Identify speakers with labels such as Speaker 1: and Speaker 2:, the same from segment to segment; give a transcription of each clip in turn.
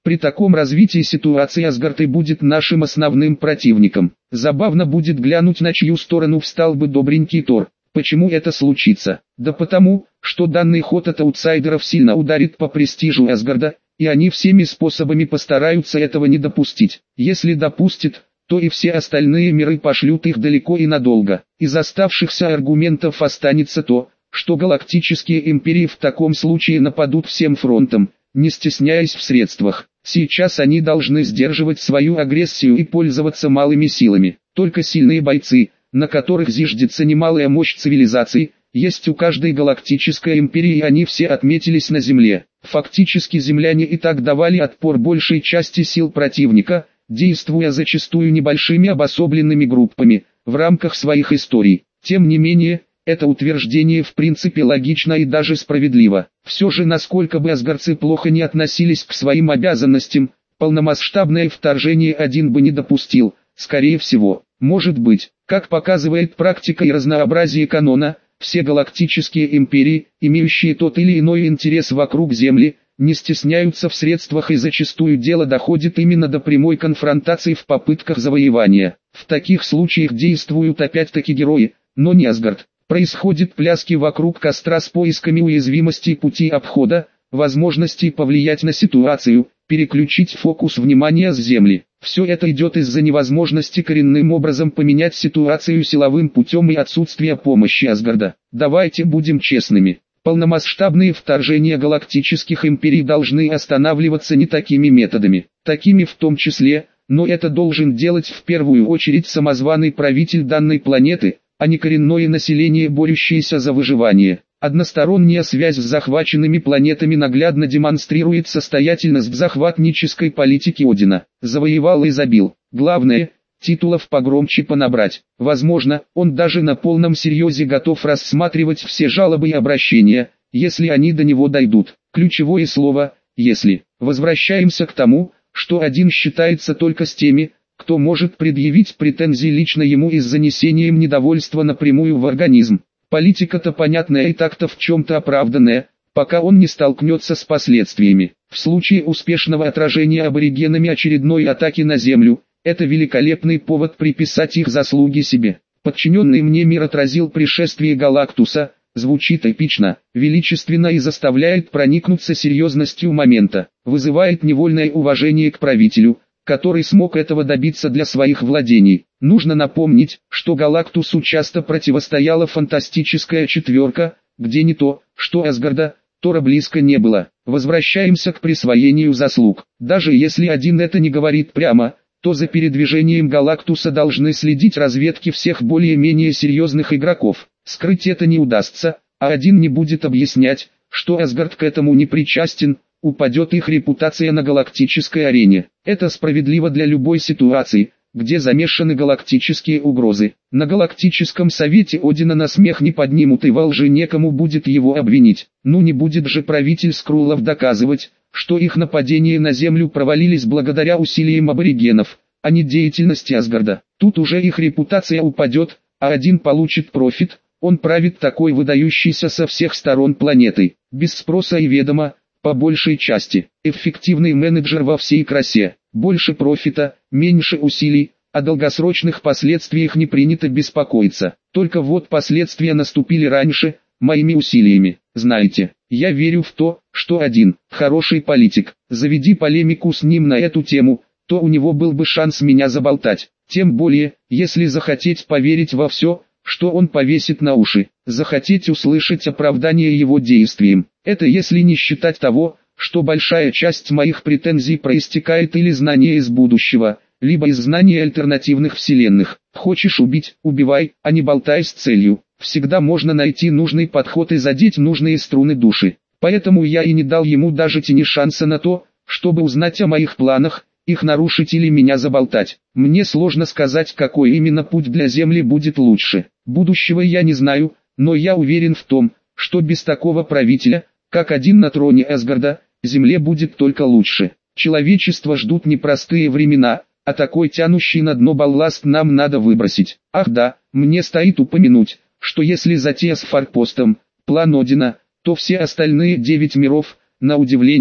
Speaker 1: При таком развитии ситуации Асгард и будет нашим основным противником. Забавно будет глянуть, на чью сторону встал бы добренький Тор. Почему это случится? Да потому, что данный ход от аутсайдеров сильно ударит по престижу Асгарда, и они всеми способами постараются этого не допустить. Если допустят, то и все остальные миры пошлют их далеко и надолго. Из оставшихся аргументов останется то, что галактические империи в таком случае нападут всем фронтом, не стесняясь в средствах. Сейчас они должны сдерживать свою агрессию и пользоваться малыми силами. Только сильные бойцы, на которых зиждется немалая мощь цивилизаций, есть у каждой галактической империи, и они все отметились на Земле. Фактически земляне и так давали отпор большей части сил противника, действуя зачастую небольшими обособленными группами, в рамках своих историй. Тем не менее, это утверждение в принципе логично и даже справедливо. Все же, насколько бы асгардцы плохо не относились к своим обязанностям, полномасштабное вторжение один бы не допустил, скорее всего. Может быть, как показывает практика и разнообразие канона, все галактические империи, имеющие тот или иной интерес вокруг Земли, не стесняются в средствах, и зачастую дело доходит именно до прямой конфронтации в попытках завоевания. В таких случаях действуют опять-таки герои, но не Асгард. Происходят пляски вокруг костра с поисками уязвимостей, пути обхода, возможностей повлиять на ситуацию, переключить фокус внимания с Земли. Все это идет из-за невозможности коренным образом поменять ситуацию силовым путем и отсутствия помощи Асгарда. Давайте будем честными. Полномасштабные вторжения галактических империй должны останавливаться не такими методами. Такими в том числе, но это должен делать в первую очередь самозваный правитель данной планеты, а не коренное население, борющееся за выживание. Односторонняя связь с захваченными планетами наглядно демонстрирует состоятельность захватнической политики Одина. Завоевал и забил. Главное, титулов погромче понабрать. Возможно, он даже на полном серьезе готов рассматривать все жалобы и обращения, если они до него дойдут. Ключевое слово «если». Возвращаемся к тому, что один считается только с теми, кто может предъявить претензии лично ему и с занесением недовольства напрямую в организм. Политика-то понятная и так-то в чем-то оправданная, пока он не столкнется с последствиями. В случае успешного отражения аборигенами очередной атаки на Землю, это великолепный повод приписать их заслуги себе. Подчиненный мне мир отразил пришествие Галактуса, звучит эпично, величественно и заставляет проникнуться серьезностью момента, вызывает невольное уважение к правителю, который смог этого добиться для своих владений. Нужно напомнить, что Галактусу часто противостояла фантастическая четверка, где не то, что Асгарда, Тора близко не было. Возвращаемся к присвоению заслуг. Даже если один это не говорит прямо, то за передвижением Галактуса должны следить разведки всех более-менее серьезных игроков. Скрыть это не удастся, а один не будет объяснять, что Асгард к этому не причастен, упадет их репутация на галактической арене. Это справедливо для любой ситуации, где замешаны галактические угрозы. На галактическом совете Одина на смех не поднимут, и во лжи некому будет его обвинить. Ну не будет же правитель Скруллов доказывать, что их нападения на Землю провалились благодаря усилиям аборигенов, а не деятельности Асгарда. Тут уже их репутация упадет, а один получит профит, он правит такой выдающейся со всех сторон планетой, без спроса и ведома, по большей части. Эффективный менеджер во всей красе. Больше профита, меньше усилий, о долгосрочных последствиях не принято беспокоиться. Только вот последствия наступили раньше, моими усилиями. Знаете, я верю в то, что один хороший политик, заведи полемику с ним на эту тему, то у него был бы шанс меня заболтать. Тем более, если захотеть поверить во все, что он повесит на уши, захотеть услышать оправдание его действиям. Это если не считать того, что большая часть моих претензий проистекает или знания из будущего, либо из знания альтернативных вселенных. Хочешь убить – убивай, а не болтай с целью. Всегда можно найти нужный подход и задеть нужные струны души. Поэтому я и не дал ему даже тени шанса на то, чтобы узнать о моих планах, их нарушить или меня заболтать. Мне сложно сказать, какой именно путь для Земли будет лучше. Будущего я не знаю, но я уверен в том, что без такого правителя, как один на троне Асгарда, Земле будет только лучше. Человечество ждут непростые времена, а такой тянущий на дно балласт нам надо выбросить. Ах да, мне стоит упомянуть, что если затея с форпостом, план Одина, то все остальные 9 миров, на удивление,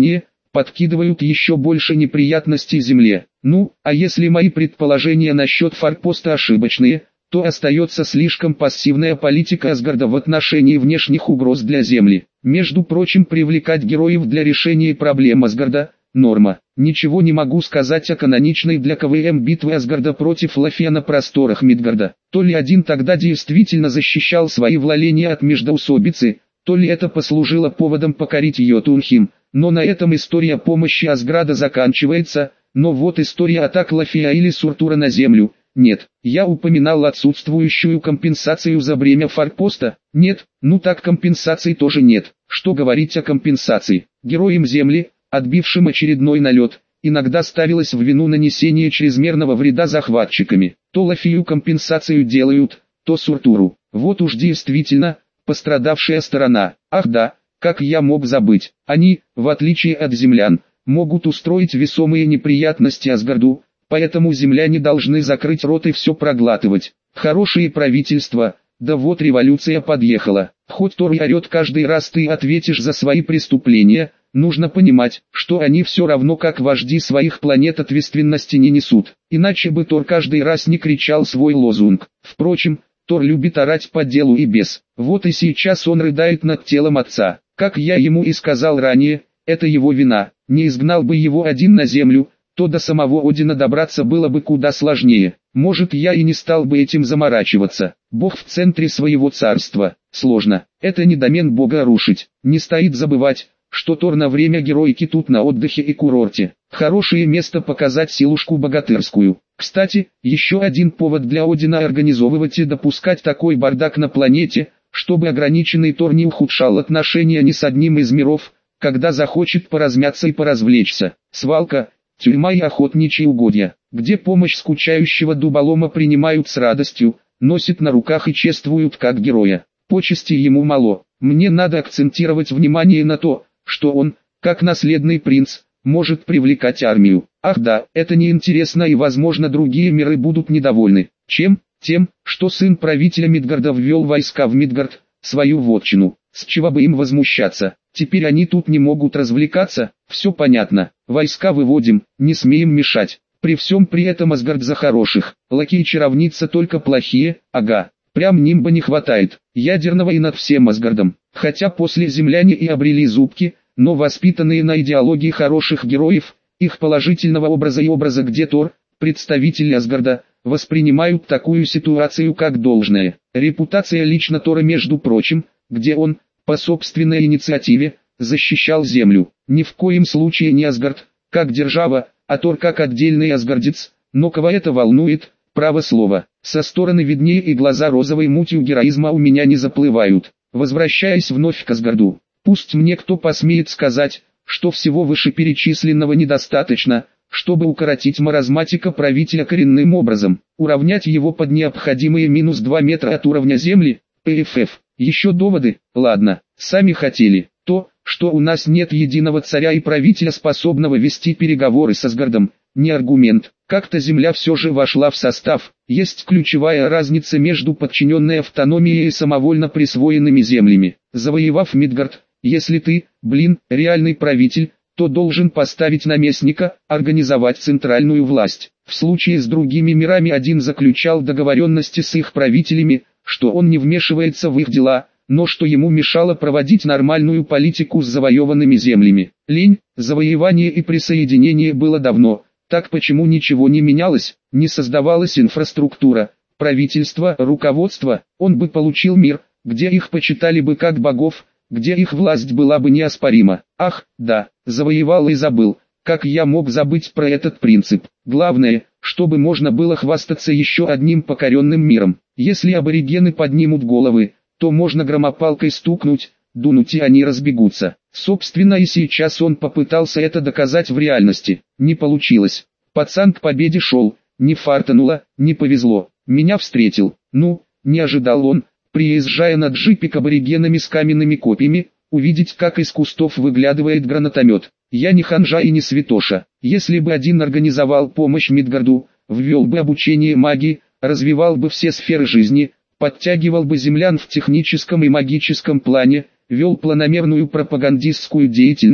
Speaker 1: подкидывают еще больше неприятностей Земле. Ну, а если мои предположения насчет форпоста ошибочные, то остается слишком пассивная политика Асгарда в отношении внешних угроз для Земли. Между прочим, привлекать героев для решения проблем Асгарда – норма. Ничего не могу сказать о каноничной для КВМ битве Асгарда против Лафия на просторах Мидгарда. То ли один тогда действительно защищал свои владения от междоусобицы, то ли это послужило поводом покорить Йотунхейм, но на этом история помощи Асгарда заканчивается, но вот история атак Лафия или Суртура на Землю – нет. Я упоминал отсутствующую компенсацию за бремя форпоста? Нет. Ну так компенсаций тоже нет. Что говорить о компенсации? Героям Земли, отбившим очередной налет, иногда ставилось в вину нанесение чрезмерного вреда захватчиками. То Лафию компенсацию делают, то Суртуру. Вот уж действительно, пострадавшая сторона. Ах да, как я мог забыть. Они, в отличие от землян, могут устроить весомые неприятности Асгарду. Поэтому земляне должны закрыть рот и все проглатывать. Хорошее правительство, да вот революция подъехала. Хоть Тор и орет каждый раз ты ответишь за свои преступления, нужно понимать, что они все равно как вожди своих планет ответственности не несут. Иначе бы Тор каждый раз не кричал свой лозунг. Впрочем, Тор любит орать по делу и без. Вот и сейчас он рыдает над телом отца. Как я ему и сказал ранее, это его вина. Не изгнал бы его один на землю, то до самого Одина добраться было бы куда сложнее. Может, я и не стал бы этим заморачиваться. Бог в центре своего царства. Сложно. Это не домен Бога рушить. Не стоит забывать, что Тор на время героики тут на отдыхе и курорте. Хорошее место показать силушку богатырскую. Кстати, еще один повод для Одина организовывать и допускать такой бардак на планете, чтобы ограниченный Тор не ухудшал отношения ни с одним из миров, когда захочет поразмяться и поразвлечься. Свалка, тюрьма и охотничьи угодья, где помощь скучающего дуболома принимают с радостью, носят на руках и чествуют как героя. Почести ему мало. Мне надо акцентировать внимание на то, что он, как наследный принц, может привлекать армию. Ах да, это неинтересно и возможно другие миры будут недовольны. Чем? Тем, что сын правителя Мидгарда ввел войска в Мидгард, свою вотчину. С чего бы им возмущаться? Теперь они тут не могут развлекаться, все понятно. Войска выводим, не смеем мешать. При всем при этом Асгард за хороших, Локи и чаровница только плохие, ага. Прям нимба не хватает, ядерного и над всем Асгардом. Хотя после земляне и обрели зубки, но воспитанные на идеологии хороших героев, их положительного образа и образа где Тор, представители Асгарда, воспринимают такую ситуацию как должное. Репутация лично Тора, между прочим, где он, по собственной инициативе, защищал землю. Ни в коем случае не Асгард, как держава, а Тор как отдельный асгардец, но кого это волнует, право слово. Со стороны виднее и глаза розовой мутью героизма у меня не заплывают. Возвращаясь вновь к Асгарду, пусть мне кто посмеет сказать, что всего вышеперечисленного недостаточно, чтобы укоротить маразматика правителя коренным образом, уравнять его под необходимые минус 2 метра от уровня земли, ПФФ. Еще доводы? Ладно, сами хотели. То, что у нас нет единого царя и правителя, способного вести переговоры с Асгардом, не аргумент. Как-то земля все же вошла в состав. Есть ключевая разница между подчиненной автономией и самовольно присвоенными землями. Завоевав Мидгард, если ты, реальный правитель, то должен поставить наместника, организовать центральную власть. В случае с другими мирами один заключал договоренности с их правителями, что он не вмешивается в их дела, но что ему мешало проводить нормальную политику с завоеванными землями. Лень, завоевание и присоединение было давно. Так почему ничего не менялось, не создавалась инфраструктура, правительство, руководство? Он бы получил мир, где их почитали бы как богов, где их власть была бы неоспорима. Ах, да, завоевал и забыл. Как я мог забыть про этот принцип? Главное, чтобы можно было хвастаться еще одним покоренным миром. Если аборигены поднимут головы, то можно громопалкой стукнуть, дунуть, и они разбегутся. Собственно, и сейчас он попытался это доказать в реальности. Не получилось. Пацан к победе шел, не фартануло, не повезло. Меня встретил. Ну, не ожидал он, приезжая на джипе к аборигенами с каменными копьями, увидеть, как из кустов выглядывает гранатомет. Я не ханжа и не святоша. Если бы один организовал помощь Мидгарду, ввел бы обучение магии, развивал бы все сферы жизни, подтягивал бы землян в техническом и магическом плане, вел планомерную пропагандистскую деятельность,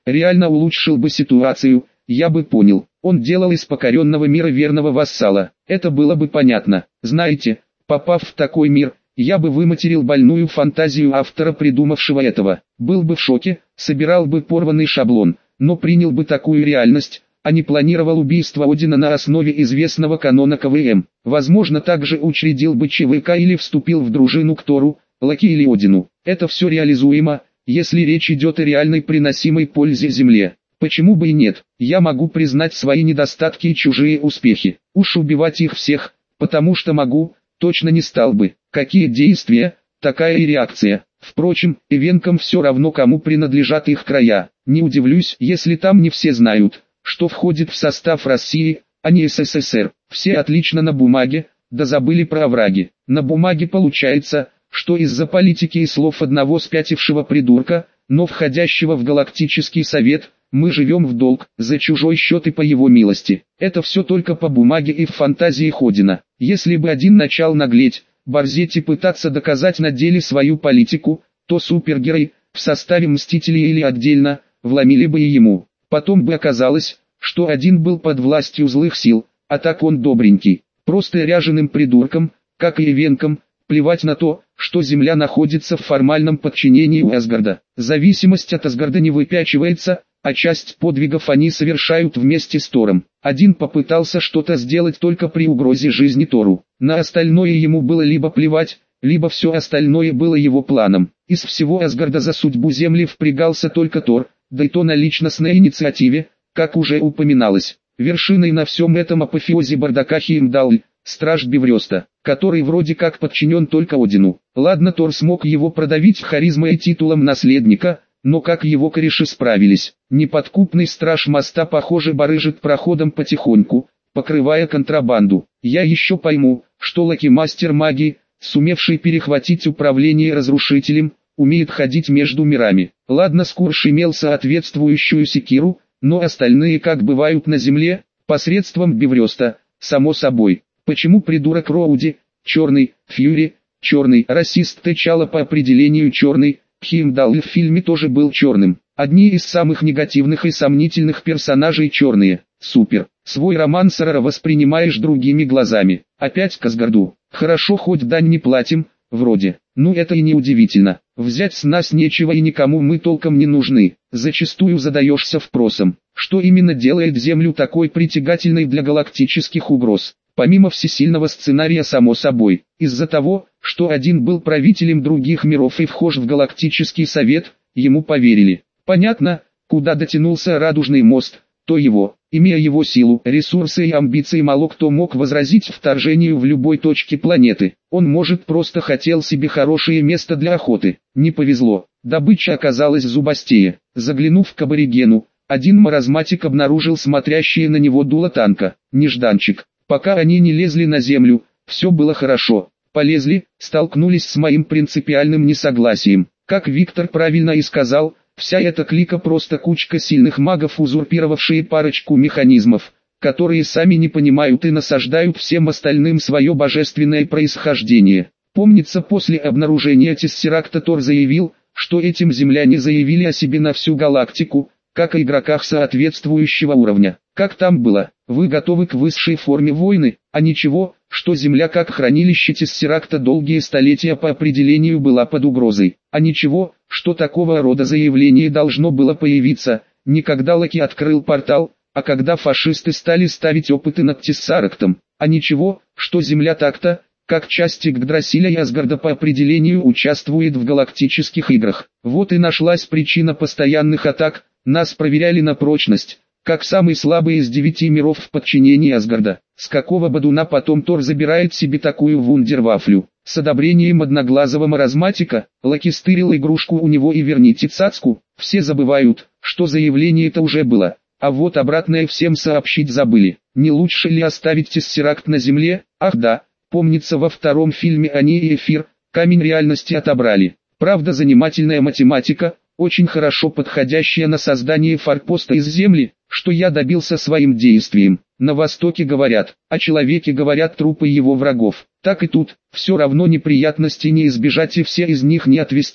Speaker 1: реально улучшил бы ситуацию, я бы понял. Он делал из покоренного мира верного вассала. Это было бы понятно. Знаете, попав в такой мир, я бы выматерил больную фантазию автора, придумавшего этого. Был бы в шоке, собирал бы порванный шаблон, но принял бы такую реальность, а не планировал убийство Одина на основе известного канона КВМ. Возможно, также учредил бы ЧВК или вступил в дружину к Тору, Локи или Одину. Это все реализуемо, если речь идет о реальной приносимой пользе Земле. Почему бы и нет? Я могу признать свои недостатки и чужие успехи. Уж убивать их всех, потому что могу, точно не стал бы. Какие действия, такая и реакция. Впрочем, эвенкам все равно, кому принадлежат их края. Не удивлюсь, если там не все знают, что входит в состав России, а не СССР. Все отлично на бумаге, да забыли про овраги. На бумаге получается, что из-за политики и слов одного спятившего придурка, но входящего в Галактический Совет, мы живем в долг, за чужой счет и по его милости. Это все только по бумаге и в фантазии Ходина. Если бы один начал наглеть, борзеть и пытаться доказать на деле свою политику, то супергерой, в составе Мстителей или отдельно, вломили бы и ему. Потом бы оказалось, что один был под властью злых сил, а так он добренький. Просто ряженым придурком, как и эвенкам, плевать на то, что Земля находится в формальном подчинении у Асгарда. Зависимость от Асгарда не выпячивается, а часть подвигов они совершают вместе с Тором. Один попытался что-то сделать только при угрозе жизни Тору. На остальное ему было либо плевать, либо все остальное было его планом. Из всего Асгарда за судьбу Земли впрягался только Тор, да и то на личностной инициативе, как уже упоминалось. Вершиной на всем этом апофеозе бардака Хеймдалл, страж Бифроста, который вроде как подчинен только Одину. Ладно, Тор смог его продавить харизмой и титулом наследника, но как его кореши справились? Неподкупный страж моста, похоже, барыжит проходом потихоньку, покрывая контрабанду. Я еще пойму, что Локи, мастер магии, сумевший перехватить управление разрушителем, умеет ходить между мирами. Ладно, Скурш имел соответствующую секиру, но остальные, как бывают на земле, посредством Бифроста, само собой. Почему придурок Роуди, черный, Фьюри, черный, расист T'Чалла по определению черный, Хеймдалл в фильме тоже был черным. Одни из самых негативных и сомнительных персонажей черные. Супер. Свой роман Сарара воспринимаешь другими глазами. Опять к Асгарду. Хорошо, хоть дань не платим, вроде. Ну это и не удивительно. Взять с нас нечего и никому мы толком не нужны. Зачастую задаешься вопросом, что именно делает Землю такой притягательной для галактических угроз. Помимо всесильного сценария, само собой, из-за того, что один был правителем других миров и вхож в Галактический Совет, ему поверили. Понятно, куда дотянулся Радужный мост, то его, имея его силу, ресурсы и амбиции, мало кто мог возразить вторжению в любой точке планеты. Он, может, просто хотел себе хорошее место для охоты. Не повезло, добыча оказалась зубастее. Заглянув к аборигену, один маразматик обнаружил смотрящее на него дуло танка. Нежданчик. Пока они не лезли на землю, все было хорошо. Полезли, столкнулись с моим принципиальным несогласием. Как Виктор правильно и сказал, вся эта клика просто кучка сильных магов, узурпировавшие парочку механизмов, которые сами не понимают и насаждают всем остальным свое божественное происхождение. Помнится, после обнаружения Тессеракта Тор заявил, что этим земляне заявили о себе на всю галактику, как о игроках соответствующего уровня. Как там было? Вы готовы к высшей форме войны, а ничего, что Земля как хранилище Тессеракта долгие столетия по определению была под угрозой. А ничего, что такого рода заявление должно было появиться, не когда Локи открыл портал, а когда фашисты стали ставить опыты над Тессарактом. А ничего, что Земля так-то, как часть Игдрасиля и Асгарда по определению участвует в галактических играх. Вот и нашлась причина постоянных атак, нас проверяли на прочность, как самый слабый из 9 миров в подчинении Асгарда. С какого бодуна потом Тор забирает себе такую вундервафлю? С одобрением одноглазого маразматика, Локи стырил игрушку у него и верните цацку. Все забывают, что заявление-то уже было, а вот обратное всем сообщить забыли. Не лучше ли оставить Тессеракт на земле? Ах да, помнится, во втором фильме они и Эфир, камень реальности, отобрали. Правда, занимательная математика, очень хорошо подходящая на создание форпоста из земли, что я добился своим действием. На Востоке говорят, о человеке говорят трупы его врагов. Так и тут, все равно неприятностей не избежать и все из них не отвести,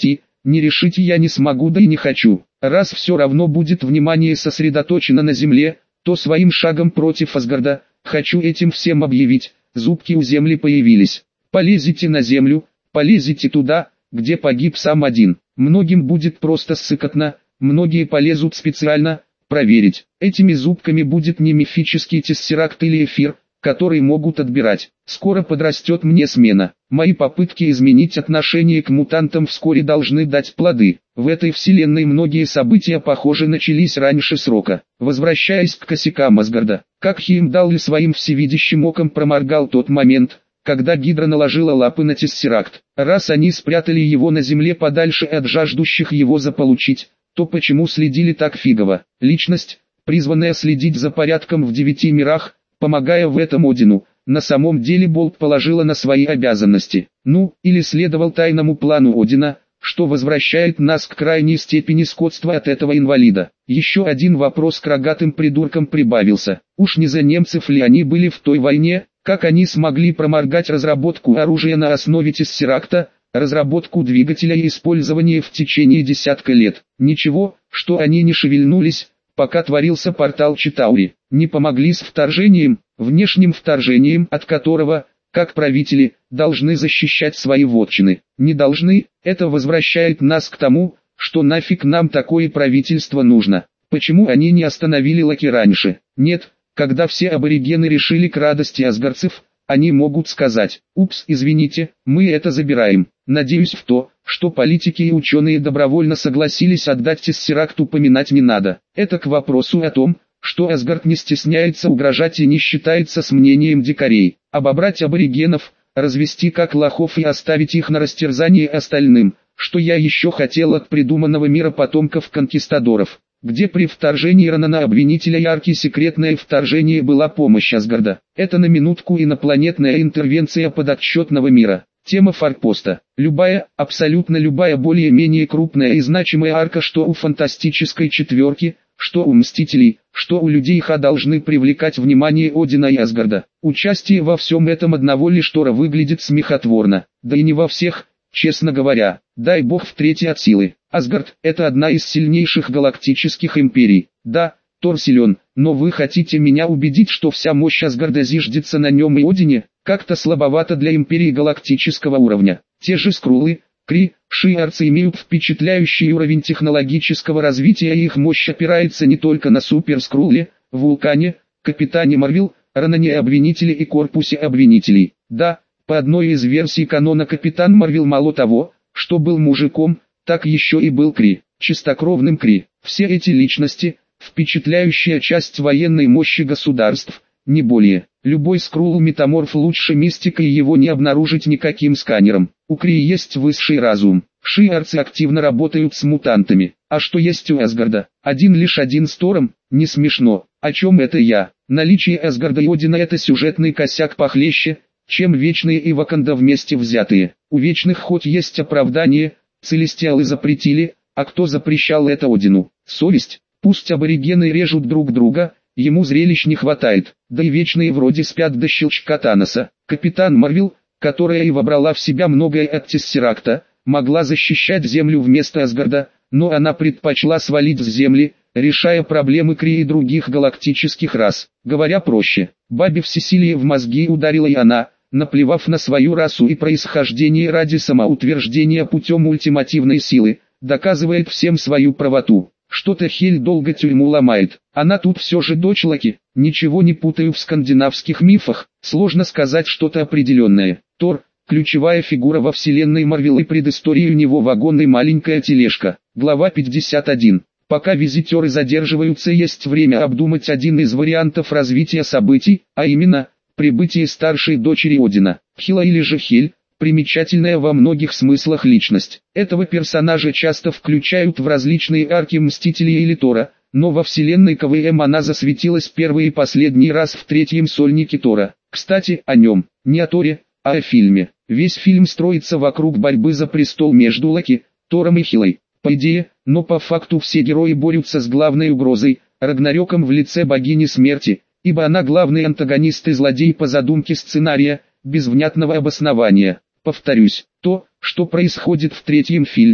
Speaker 1: Не решить я не смогу, да и не хочу. Раз все равно будет внимание сосредоточено на земле, то своим шагом против Асгарда, хочу этим всем объявить, зубки у земли появились. Полезете на землю, полезете туда, где погиб сам один. Многим будет просто ссыкотно, многие полезут специально, проверить. Этими зубками будет не мифический тессеракт или эфир, который могут отбирать. Скоро подрастет мне смена. Мои попытки изменить отношение к мутантам вскоре должны дать плоды. В этой вселенной многие события, похоже, начались раньше срока. Возвращаясь к косякам Асгарда, как Хеймдалл своим всевидящим оком проморгал тот момент, когда Гидра наложила лапы на тессеракт. Раз они спрятали его на земле подальше от жаждущих его заполучить, то почему следили так фигово? Личность, призванная следить за порядком в 9 мирах, помогая в этом Одину, на самом деле болт положила на свои обязанности. Ну, или следовал тайному плану Одина, что возвращает нас к крайней степени скотства от этого инвалида. Еще один вопрос к рогатым придуркам прибавился. Уж не за немцев ли они были в той войне? Как они смогли проморгать разработку оружия на основе тессеракта, разработку двигателя и использование в течение десятка лет? Ничего, что они не шевельнулись, пока творился портал Читаури. Не помогли с вторжением, внешним вторжением, от которого, как правители, должны защищать свои вотчины. Не должны, это возвращает нас к тому, что нафиг нам такое правительство нужно. Почему они не остановили Локи раньше? Нет, когда все аборигены решили к радости асгардцев, они могут сказать: «Упс, извините, мы это забираем». Надеюсь в то, что политики и ученые добровольно согласились отдать тессеракт, упоминать не надо. Это к вопросу о том, что Асгард не стесняется угрожать и не считается с мнением дикарей. Обобрать аборигенов, развести как лохов и оставить их на растерзание остальным, что я еще хотел от придуманного мира потомков конкистадоров, где при вторжении Ронана обвинителя яркий секретное вторжение была помощь Асгарда. Это на минутку инопланетная интервенция подотчетного мира. Тема форпоста. Любая, абсолютно любая более-менее крупная и значимая арка, что у фантастической четверки, что у Мстителей, что у Людей Х, должны привлекать внимание Одина и Асгарда. Участие во всем этом одного лишь Тора выглядит смехотворно, да и не во всех, честно говоря, дай бог в третьей от силы. Асгард – это одна из сильнейших галактических империй. Да, Тор силен, но вы хотите меня убедить, что вся мощь Асгарда зиждется на нем и Одине? Как-то слабовато для империи галактического уровня. Те же скрулы, Кри, шиарцы имеют впечатляющий уровень технологического развития, и их мощь опирается не только на суперскруле, Вулкане, Капитане Марвел, Ронане Обвинителе и Корпусе Обвинителей. Да, по одной из версий канона Капитан Марвел мало того, что был мужиком, так еще и был Кри, чистокровным Кри. Все эти личности – впечатляющая часть военной мощи государств, не более. Любой скрул-метаморф лучше мистика, и его не обнаружить никаким сканером. У Кри есть высший разум. Шиарцы активно работают с мутантами. А что есть у Асгарда? Один с Тором? Не смешно. О чем это я? Наличие Асгарда и Одина — это сюжетный косяк похлеще, чем Вечные и Ваканда вместе взятые. У Вечных хоть есть оправдание, Целестиалы запретили, а кто запрещал это Одину? Совесть. Пусть аборигены режут друг друга, ему зрелищ не хватает, да и Вечные вроде спят до щелчка Таноса. Капитан Марвел, которая и вобрала в себя многое от тессеракта, могла защищать Землю вместо Асгарда, но она предпочла свалить с Земли, решая проблемы Кри и других галактических рас. Говоря проще, бабе всесилие в мозги ударила, и она, наплевав на свою расу и происхождение ради самоутверждения путем ультимативной силы, доказывает всем свою правоту. Что-то Хель долго тюрьму ломает. Она тут все же дочь Локи. Ничего не путаю в скандинавских мифах. Сложно сказать что-то определенное. Тор – ключевая фигура во вселенной Марвел, и предыстория у него вагон и маленькая тележка. Глава 51. Пока визитеры задерживаются, есть время обдумать один из вариантов развития событий, а именно, прибытие старшей дочери Одина. Хила или же Хель – примечательная во многих смыслах личность. Этого персонажа часто включают в различные арки Мстителей или Тора, но во вселенной КВМ она засветилась первый и последний раз в третьем сольнике Тора. Кстати, о нем, не о Торе, а о фильме. Весь фильм строится вокруг борьбы за престол между Локи, Тором и Хилой. По идее, но по факту все герои борются с главной угрозой, Рагнарёком в лице богини смерти, ибо она главный антагонист и злодей по задумке сценария, без внятного обоснования. Повторюсь, то, что происходит в третьем фильме,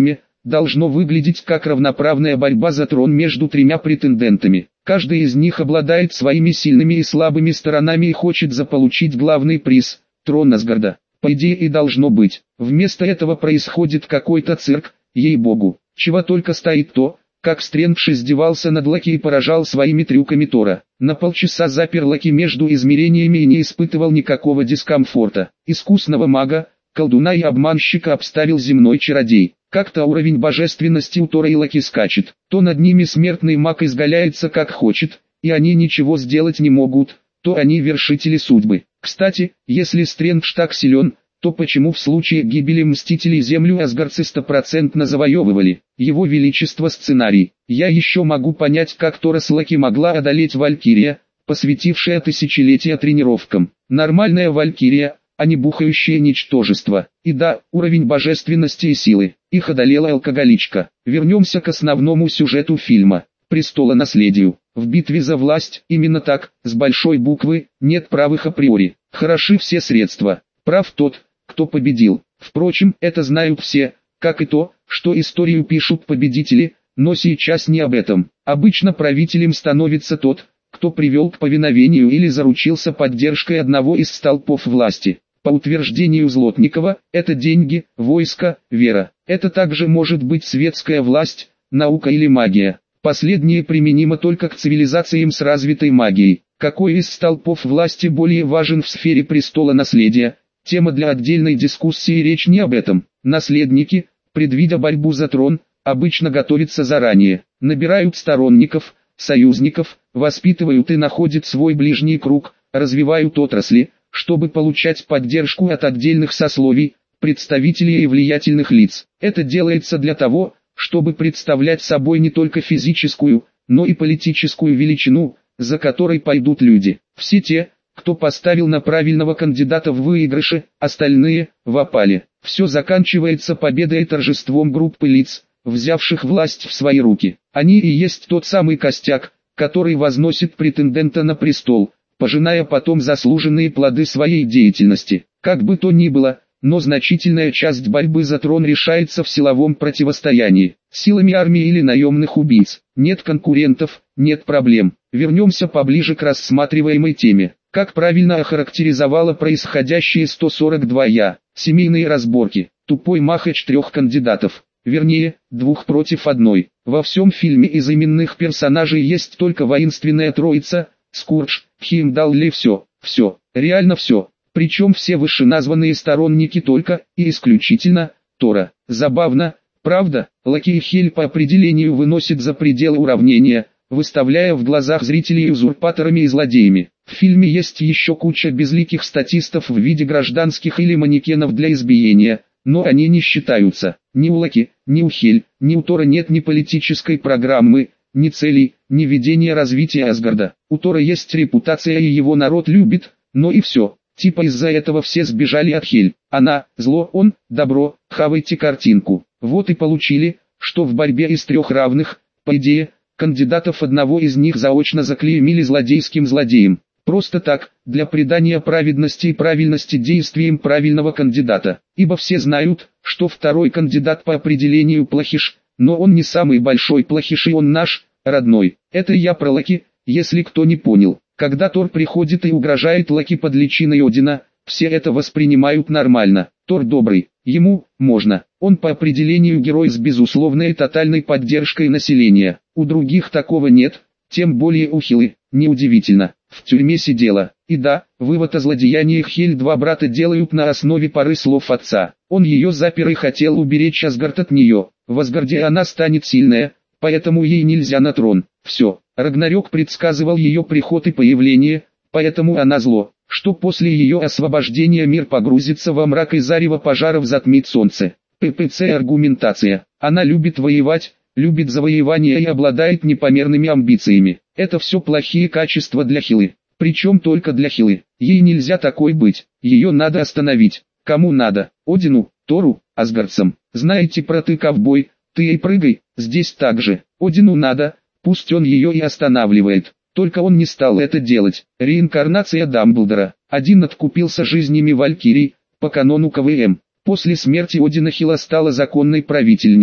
Speaker 1: должно выглядеть как равноправная борьба за трон между тремя претендентами. Каждый из них обладает своими сильными и слабыми сторонами и хочет заполучить главный приз – трон Асгарда. По идее и должно быть. Вместо этого происходит какой-то цирк, ей-богу. Чего только стоит то, как Стрэндж издевался над Локи и поражал своими трюками Тора. На полчаса запер Локи между измерениями и не испытывал никакого дискомфорта. Искусного мага, колдуна и обманщика обставил земной чародей. Как-то уровень божественности у Тора и Локи скачет. То над ними смертный маг изгаляется как хочет, и они ничего сделать не могут, то они вершители судьбы. Кстати, если Стрэндж так силен, то почему в случае гибели Мстителей землю асгардцы стопроцентно завоевывали? Его величество сценарий. Я еще могу понять, как Торос Локи могла одолеть Валькирия, посвятившая тысячелетия тренировкам. Нормальная Валькирия, а не бухающее ничтожество. И да, уровень божественности и силы. Их одолела алкоголичка. Вернемся к основному сюжету фильма. Престолонаследию. В битве за власть, именно так, с большой буквы, нет правых априори. Хороши все средства. Прав тот, кто победил. Впрочем, это знают все, как и то, что историю пишут победители, но сейчас не об этом. Обычно правителем становится тот, кто привел к повиновению или заручился поддержкой одного из столпов власти. По утверждению Злотникова, это деньги, войско, вера. Это также может быть светская власть, наука или магия. Последнее применимо только к цивилизациям с развитой магией. Какой из столпов власти более важен в сфере престола наследия? Тема для отдельной дискуссии, речь не об этом. Наследники, предвидя борьбу за трон, обычно готовятся заранее, набирают сторонников, союзников, воспитывают и находят свой ближний круг, развивают отрасли, чтобы получать поддержку от отдельных сословий, представителей и влиятельных лиц. Это делается для того, чтобы представлять собой не только физическую, но и политическую величину, за которой пойдут люди. Все те, кто поставил на правильного кандидата в выигрыше, остальные – в опале. Все заканчивается победой и торжеством группы лиц, взявших власть в свои руки. Они и есть тот самый костяк, который возносит претендента на престол, пожиная потом заслуженные плоды своей деятельности. Как бы то ни было, но значительная часть борьбы за трон решается в силовом противостоянии, силами армии или наемных убийц. Нет конкурентов, нет проблем. Вернемся поближе к рассматриваемой теме. Как правильно охарактеризовала происходящее 142 я, семейные разборки, тупой махач трех кандидатов, вернее, двух против одной. Во всем фильме из именных персонажей есть только воинственная троица, Скурдж, Хеймдалл и все, реально все. Причем все вышеназванные сторонники только и исключительно Тора. Забавно, правда? Локи и Хель по определению выносят за пределы уравнения, выставляя в глазах зрителей узурпаторами и злодеями. В фильме есть еще куча безликих статистов в виде гражданских или манекенов для избиения, но они не считаются. Ни у Локи, ни у Хель, ни у Тора нет ни политической программы, ни целей, ни видения развития Асгарда. У Тора есть репутация и его народ любит, но и все. Типа из-за этого все сбежали от Хель. Она – зло, он – добро, хавайте картинку. Вот и получили, что в борьбе из трех равных, по идее, кандидатов одного из них заочно заклеймили злодейским злодеем. Просто так, для придания праведности и правильности действиям правильного кандидата. Ибо все знают, что второй кандидат по определению плохиш, но он не самый большой плохиш, и он наш, родной. Это я про Локи, если кто не понял. Когда Тор приходит и угрожает Локи под личиной Одина, все это воспринимают нормально. Тор добрый, ему можно. Он по определению герой с безусловной и тотальной поддержкой населения. У других такого нет, тем более у Хилы. Неудивительно, в тюрьме сидела. И да, вывод о злодеяниях Хель два брата делают на основе пары слов отца. Он ее запер и хотел уберечь Асгард от нее. В Асгарде она станет сильная, поэтому ей нельзя на трон. Все. Рагнарёк предсказывал ее приход и появление, поэтому она зло, что после ее освобождения мир погрузится во мрак и зарево пожаров затмит солнце. ППЦ аргументация. Она любит воевать, любит завоевания и обладает непомерными амбициями. Это все плохие качества для Хилы. Причем только для Хилы. Ей нельзя такой быть. Ее надо остановить. Кому надо? Одину, Тору, асгардцам. Знаете про ты, ковбой, ты и прыгай. Здесь так же. Одину надо. Пусть он ее и останавливает. Только он не стал это делать. Реинкарнация Дамблдора. Один откупился жизнями Валькирий, по канону КВМ. После смерти Одина Хила стала законной правительницей.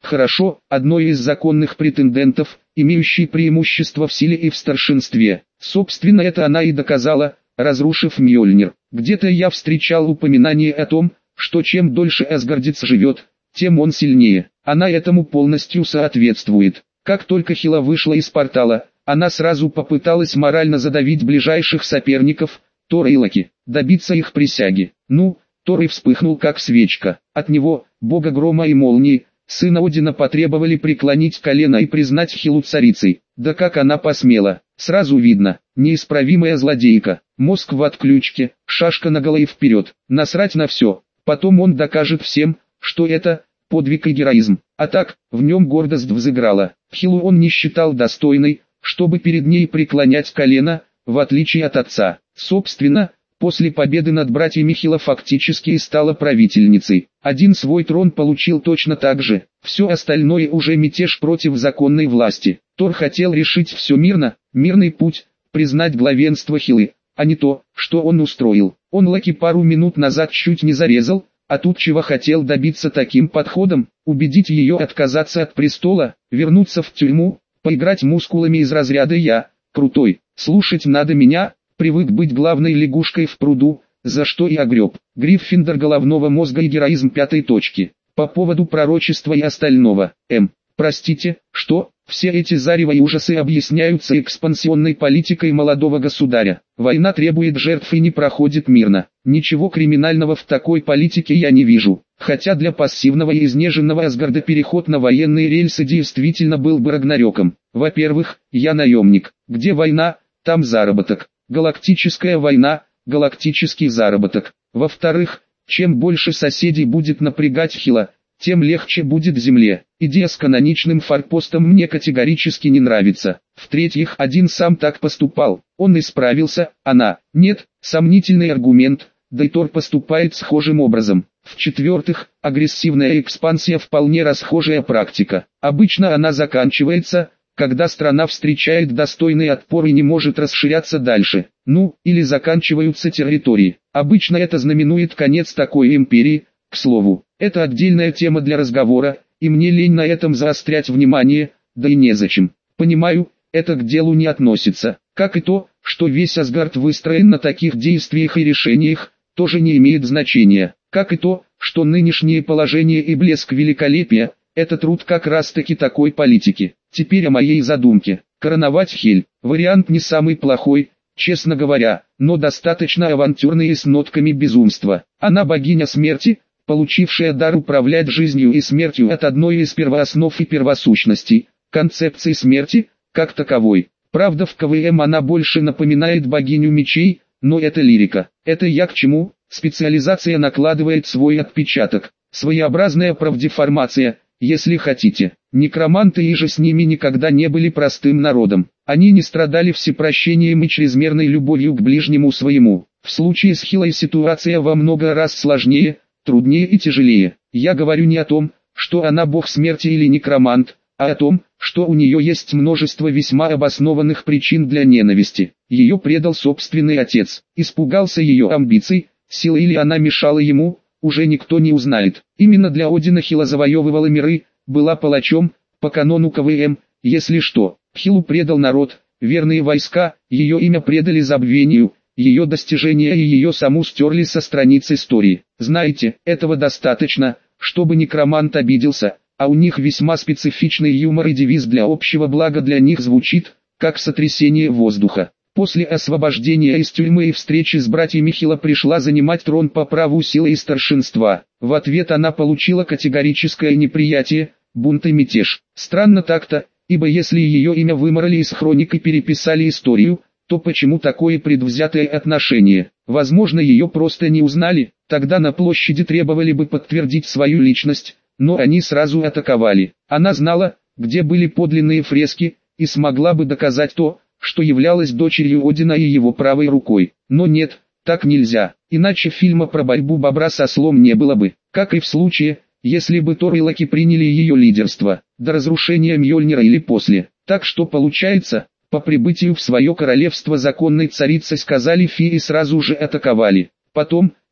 Speaker 1: Хорошо, одной из законных претендентов, имеющей преимущество в силе и в старшинстве. Собственно, это она и доказала, разрушив Мьёльнир. Где-то я встречал упоминание о том, что чем дольше Асгардец живет, тем он сильнее. Она этому полностью соответствует. Как только Хила вышла из портала, она сразу попыталась морально задавить ближайших соперников, Тора и Локи, добиться их присяги. Тор и вспыхнул как свечка. От него, бога грома и молнии, сына Одина, потребовали преклонить колено и признать Хилу царицей. Да как она посмела, сразу видно, неисправимая злодейка, мозг в отключке, шашка наголо и вперед, насрать на все. Потом он докажет всем, что это подвиг и героизм. А так, в нем гордость взыграла. Хилу он не считал достойной, чтобы перед ней преклонять колено, в отличие от отца. Собственно, после победы над братьями Хила фактически и стала правительницей. Один свой трон получил точно так же, все остальное уже мятеж против законной власти. Тор хотел решить все мирно, мирный путь, признать главенство Хилы, а не то, что он устроил. Он Локи пару минут назад чуть не зарезал, а тут чего хотел добиться таким подходом, убедить ее отказаться от престола, вернуться в тюрьму, поиграть мускулами из разряда «я, крутой, слушать надо меня», привык быть главной лягушкой в пруду, за что и огреб. Гриффиндор головного мозга и героизм 5 точки. По поводу пророчества и остального. Простите, что? Все эти зарево и ужасы объясняются экспансионной политикой молодого государя. Война требует жертв и не проходит мирно. Ничего криминального в такой политике я не вижу. Хотя для пассивного и изнеженного Асгарда переход на военные рельсы действительно был бы рагнарёком. Во-первых, я наемник. Где война, там заработок. Галактическая война, галактический заработок. Во-вторых, чем больше соседей будет напрягать Хила, тем легче будет Земле. Идея с каноничным форпостом мне категорически не нравится. В-третьих, один сам так поступал. Он исправился, она – нет, сомнительный аргумент, да и Тор поступает схожим образом. В-четвертых, агрессивная экспансия вполне расхожая практика. Обычно она заканчивается, когда страна встречает достойный отпор и не может расширяться дальше. Или заканчиваются территории. Обычно это знаменует конец такой империи. К слову, это отдельная тема для разговора, и мне лень на этом заострять внимание, да и незачем. Понимаю, это к делу не относится. Как и то, что весь Асгард выстроен на таких действиях и решениях, тоже не имеет значения. Как и то, что нынешнее положение и блеск великолепия – это труд как раз-таки такой политики. Теперь о моей задумке. Короновать Хель. Вариант не самый плохой, честно говоря, но достаточно авантюрный и с нотками безумства. Она богиня смерти, получившая дар управлять жизнью и смертью от одной из первооснов и первосущностей, концепции смерти, как таковой. Правда, в КВМ она больше напоминает богиню мечей, но это лирика. Это я к чему? Специализация накладывает свой отпечаток. Своеобразная правдеформация, если хотите. Некроманты и же с ними никогда не были простым народом. Они не страдали всепрощением и чрезмерной любовью к ближнему своему. В случае с Хилой ситуация во много раз сложнее, труднее и тяжелее. Я говорю не о том, что она бог смерти или некромант, а о том, что у нее есть множество весьма обоснованных причин для ненависти. Ее предал собственный отец, испугался ее амбиций, сила или она мешала ему, уже никто не узнает. Именно для Одина Хила завоевывала миры, была палачом, по канону КВМ, если что. Хилу предал народ, верные войска, ее имя предали забвению, ее достижения и ее саму стерли со страниц истории. Знаете, этого достаточно, чтобы некромант обиделся, а у них весьма специфичный юмор и девиз «для общего блага» для них звучит, как сотрясение воздуха. После освобождения из тюрьмы и встречи с братьями Хила пришла занимать трон по праву силы и старшинства. В ответ она получила категорическое неприятие, бунт и мятеж. Странно так-то, ибо если ее имя выморали из хроник и переписали историю, то почему такое предвзятое отношение? Возможно, ее просто не узнали, тогда на площади требовали бы подтвердить свою личность, но они сразу атаковали. Она знала, где были подлинные фрески, и смогла бы доказать то, что являлась дочерью Одина и его правой рукой. Но нет, так нельзя, иначе фильма про борьбу бобра со ослом не было бы. Как и в случае, если бы Тор и Локи приняли ее лидерство, до разрушения Мьёльнира или после. Так что получается, по прибытию в свое королевство законной царицы сказали фи и сразу же атаковали. Потом,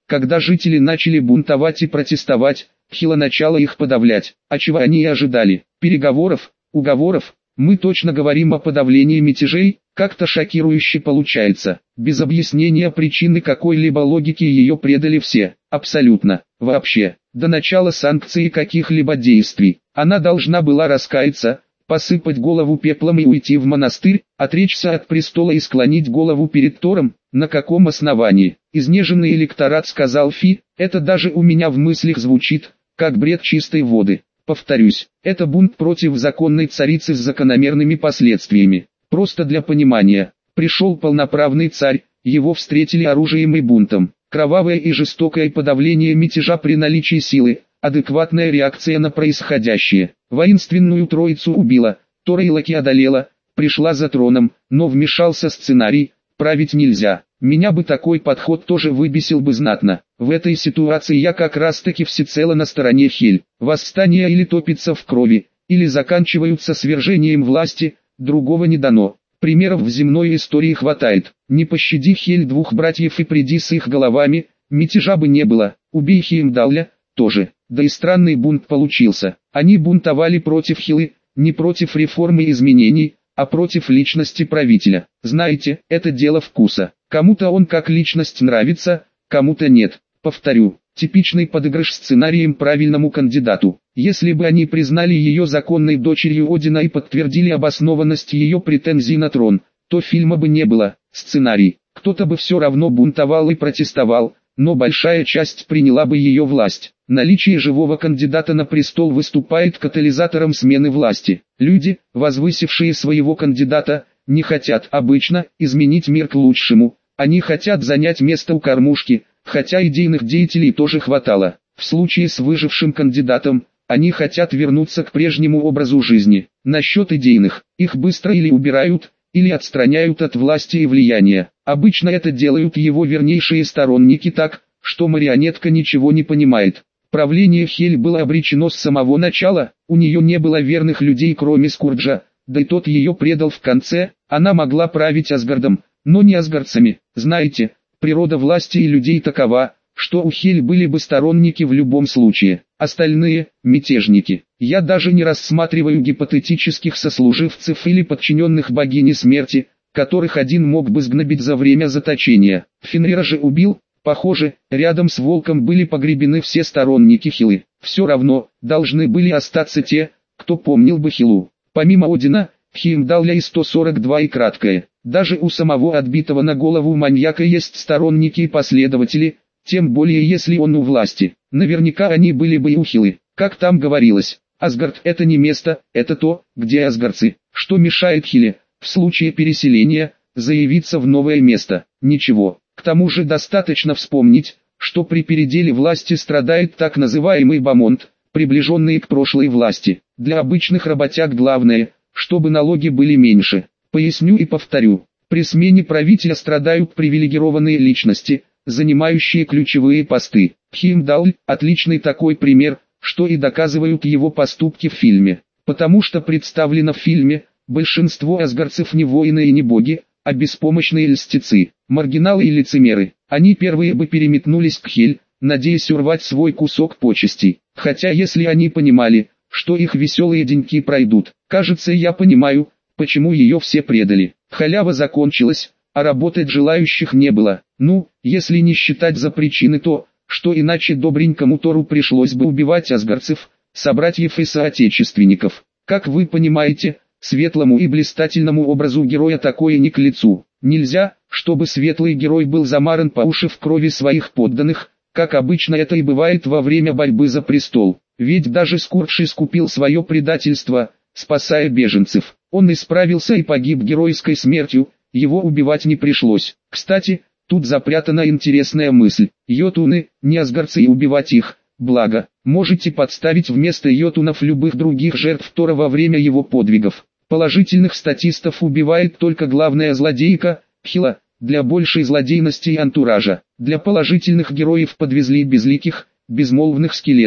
Speaker 1: Когда жители начали бунтовать и протестовать, Хилла начала их подавлять, а чего они и ожидали. Переговоров, уговоров, мы точно говорим о подавлении мятежей, как-то шокирующе получается. Без объяснения причины какой-либо логики ее предали все, абсолютно, вообще, до начала санкций и каких-либо действий. Она должна была раскаяться, посыпать голову пеплом и уйти в монастырь, отречься от престола и склонить голову перед Тором. На каком основании? Изнеженный электорат, сказал Фи, это даже у меня в мыслях звучит, как бред чистой воды. Повторюсь, это бунт против законной царицы с закономерными последствиями. Просто для понимания, пришел полноправный царь, его встретили оружием и бунтом. Кровавое и жестокое подавление мятежа при наличии силы, адекватная реакция на происходящее. Воинственную троицу убила, Тора и Локи одолела, пришла за троном, но вмешался сценарий, править нельзя. Меня бы такой подход тоже выбесил бы знатно. В этой ситуации я как раз таки всецело на стороне Хель. Восстания или топятся в крови, или заканчиваются свержением власти, другого не дано. Примеров в земной истории хватает. Не пощади Хель двух братьев и приди с их головами, мятежа бы не было. Убей Хеймдалля, тоже. Да и странный бунт получился. Они бунтовали против Хилы, не против реформы и изменений, а против личности правителя. Знаете, это дело вкуса. Кому-то он как личность нравится, кому-то нет. Повторю, типичный подыгрыш сценарием правильному кандидату. Если бы они признали ее законной дочерью Одина и подтвердили обоснованность ее претензий на трон, то фильма бы не было. Сценарий. Кто-то бы все равно бунтовал и протестовал, но большая часть приняла бы ее власть. Наличие живого кандидата на престол выступает катализатором смены власти. Люди, возвысившие своего кандидата, не хотят обычно изменить мир к лучшему. Они хотят занять место у кормушки, хотя идейных деятелей тоже хватало. В случае с выжившим кандидатом, они хотят вернуться к прежнему образу жизни. Насчет идейных, их быстро или убирают, или отстраняют от власти и влияния. Обычно это делают его вернейшие сторонники так, что марионетка ничего не понимает. Правление Хель было обречено с самого начала, у нее не было верных людей кроме Скурджа, да и тот ее предал в конце. Она могла править Асгардом, но не асгардцами. Знаете, природа власти и людей такова, что у Хель были бы сторонники в любом случае, остальные – мятежники. Я даже не рассматриваю гипотетических сослуживцев или подчиненных богине смерти, которых один мог бы сгнобить за время заточения. Фенрира же убил, похоже, рядом с волком были погребены все сторонники Хилы. Все равно, должны были остаться те, кто помнил бы Хилу. Помимо Одина, Хеймдалля и 142 и краткое. Даже у самого отбитого на голову маньяка есть сторонники и последователи, тем более если он у власти. Наверняка они были бы и у Хилы. Как там говорилось, Асгард это не место, это то, где асгардцы. Что мешает Хиле, в случае переселения, заявиться в новое место? Ничего. К тому же достаточно вспомнить, что при переделе власти страдает так называемый бамонт, приближенный к прошлой власти. Для обычных работяг главное, чтобы налоги были меньше. Поясню и повторю. При смене правителя страдают привилегированные личности, занимающие ключевые посты. Хеймдалл – отличный такой пример, что и доказывают его поступки в фильме. Потому что представлено в фильме, большинство асгардцев не воины и не боги, а беспомощные льстецы, маргиналы и лицемеры. Они первые бы переметнулись к Хель, надеясь урвать свой кусок почестей. Хотя если они понимали, что их веселые деньки пройдут, кажется, я понимаю, почему ее все предали. Халява закончилась, а работать желающих не было. Ну, если не считать за причины то, что иначе добренькому Тору пришлось бы убивать асгардцев, собратьев и соотечественников. Как вы понимаете, светлому и блистательному образу героя такое не к лицу. Нельзя, чтобы светлый герой был замаран по уши в крови своих подданных, как обычно это и бывает во время борьбы за престол. Ведь даже Скурдж искупил свое предательство, спасая беженцев. Он исправился и погиб геройской смертью, его убивать не пришлось. Кстати, тут запрятана интересная мысль. Йотуны, не асгардцы и убивать их, благо, можете подставить вместо йотунов любых других жертв Тора во время его подвигов. Положительных статистов убивает только главная злодейка, Хила, для большей злодейности и антуража. Для положительных героев подвезли безликих, безмолвных скелетов.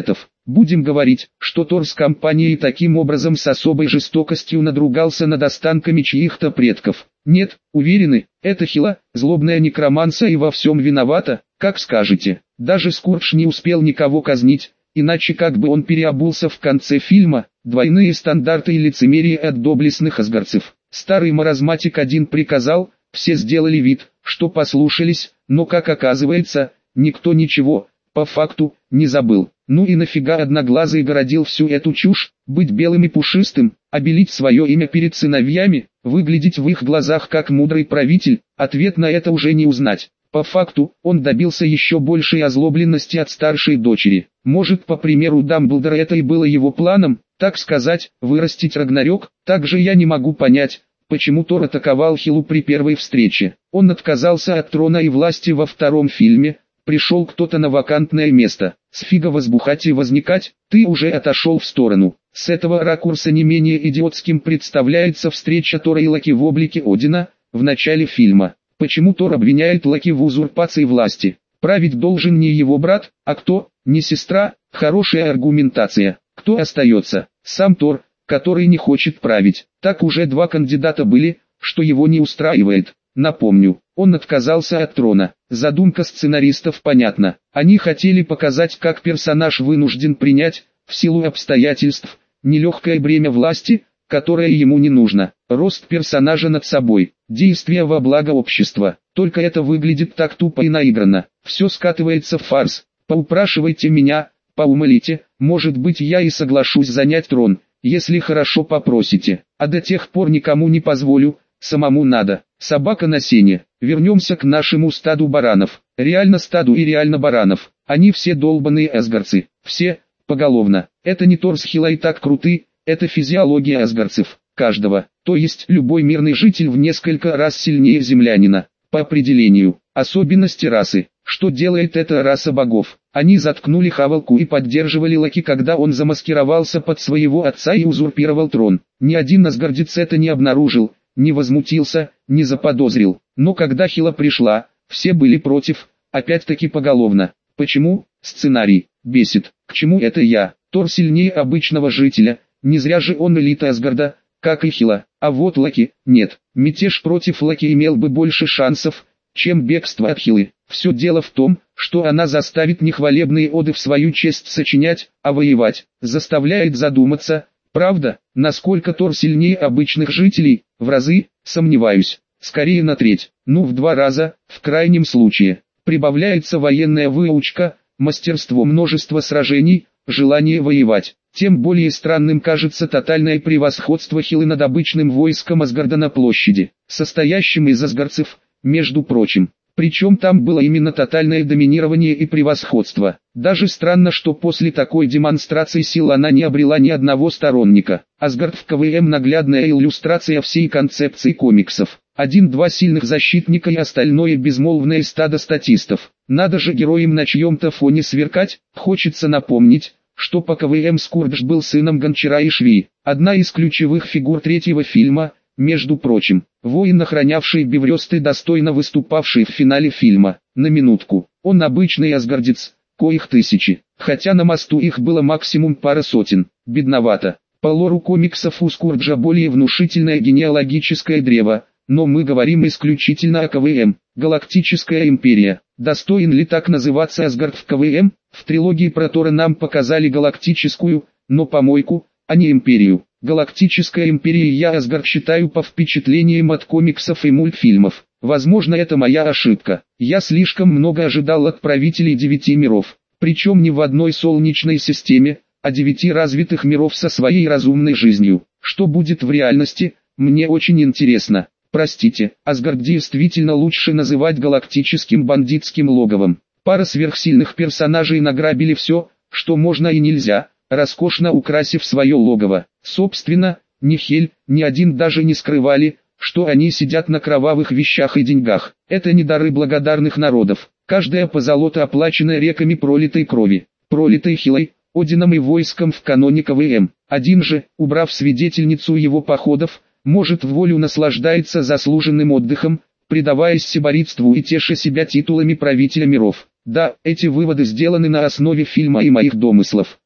Speaker 1: Будем говорить, что Тор с компанией таким образом с особой жестокостью надругался над останками чьих-то предков. Нет, уверены, это Хила, злобная некроманса и во всем виновата, как скажете. Даже Скурдж не успел никого казнить, иначе как бы он переобулся в конце фильма. Двойные стандарты и лицемерие от доблестных асгардцев. Старый маразматик один приказал, все сделали вид, что послушались, но как оказывается, никто ничего, по факту, не забыл. Ну и нафига Одноглазый городил всю эту чушь, быть белым и пушистым, обелить свое имя перед сыновьями, выглядеть в их глазах как мудрый правитель, ответ на это уже не узнать. По факту, он добился еще большей озлобленности от старшей дочери. Может, по примеру Дамблдора, это и было его планом, так сказать, вырастить Рагнарёк. Также я не могу понять, почему Тор атаковал Хилу при первой встрече. Он отказался от трона и власти во втором фильме, пришел кто-то на вакантное место. С фига возбухать и возникать, ты уже отошел в сторону. С этого ракурса не менее идиотским представляется встреча Тора и Локи в облике Одина, в начале фильма. Почему Тор обвиняет Локи в узурпации власти? Править должен не его брат, а кто? Не сестра? Хорошая аргументация. Кто остается? Сам Тор, который не хочет править. Так уже два кандидата были, что его не устраивает. Напомню, он отказался от трона. Задумка сценаристов понятна. Они хотели показать, как персонаж вынужден принять, в силу обстоятельств, нелегкое бремя власти, которое ему не нужно. Рост персонажа над собой, действия во благо общества. Только это выглядит так тупо и наигранно. Все скатывается в фарс. Поупрашивайте меня, поумолите, может быть я и соглашусь занять трон, если хорошо попросите. А до тех пор никому не позволю, самому надо. Собака на сене. Вернемся к нашему стаду баранов. Реально стаду и реально баранов. Они все долбаные асгардцы. Все, поголовно. Это не Тор с Хилой так круты, это физиология асгардцев. Каждого. То есть любой мирный житель в несколько раз сильнее землянина. По определению. Особенности расы. Что делает эта раса богов? Они заткнули Хавалку и поддерживали Локи, когда он замаскировался под своего отца и узурпировал трон. Ни один асгардец это не обнаружил, не возмутился, не заподозрил. Но когда Хила пришла, все были против, опять-таки поголовно. Почему? Сценарий. Бесит. К чему это я? Тор сильнее обычного жителя, не зря же он элита Асгарда, как и Хила. А вот Локи, нет. Мятеж против Локи имел бы больше шансов, чем бегство от Хилы. Все дело в том, что она заставит не хвалебные оды в свою честь сочинять, а воевать. Заставляет задуматься. Правда, насколько Тор сильнее обычных жителей? В разы, сомневаюсь. Скорее на треть, ну в 2 раза, в крайнем случае. Прибавляется военная выучка, мастерство множества сражений, желание воевать. Тем более странным кажется тотальное превосходство Хилы над обычным войском Асгарда на площади, состоящим из асгардцев, между прочим. Причем там было именно тотальное доминирование и превосходство. Даже странно, что после такой демонстрации сил она не обрела ни одного сторонника. Асгард в КВМ наглядная иллюстрация всей концепции комиксов. 1-2 сильных защитника и остальное безмолвное стадо статистов. Надо же героям на чьем-то фоне сверкать. Хочется напомнить, что по КВМ Скурдж был сыном Гончара и Швии. Одна из ключевых фигур третьего фильма. Между прочим, воин, охранявший Беврёст и достойно выступавший в финале фильма. На минутку, он обычный асгардец, коих тысячи, хотя на мосту их было максимум пара сотен. Бедновато. По лору комиксов у Скурджа более внушительное генеалогическое древо, но мы говорим исключительно о КВМ. Галактическая империя. Достоин ли так называться Асгард в КВМ? В трилогии про Тора нам показали галактическую, но помойку, а не империю. Галактическая империя я Асгард считаю по впечатлениям от комиксов и мультфильмов. Возможно, это моя ошибка. Я слишком много ожидал от правителей 9 миров. Причем не в одной солнечной системе, а 9 развитых миров со своей разумной жизнью. Что будет в реальности, мне очень интересно. Простите, Асгард действительно лучше называть галактическим бандитским логовом. Пара сверхсильных персонажей награбили все, что можно и нельзя, роскошно украсив свое логово. Собственно, ни Хель, ни один даже не скрывали, что они сидят на кровавых вещах и деньгах. Это не дары благодарных народов. Каждая позолота оплачена реками пролитой крови, пролитой Хилой, Одином и войском в каноне КВМ. Один же, убрав свидетельницу его походов, может в волю наслаждается заслуженным отдыхом, предаваясь сиборитству и теша себя титулами правителя миров. Да, эти выводы сделаны на основе фильма и моих домыслов.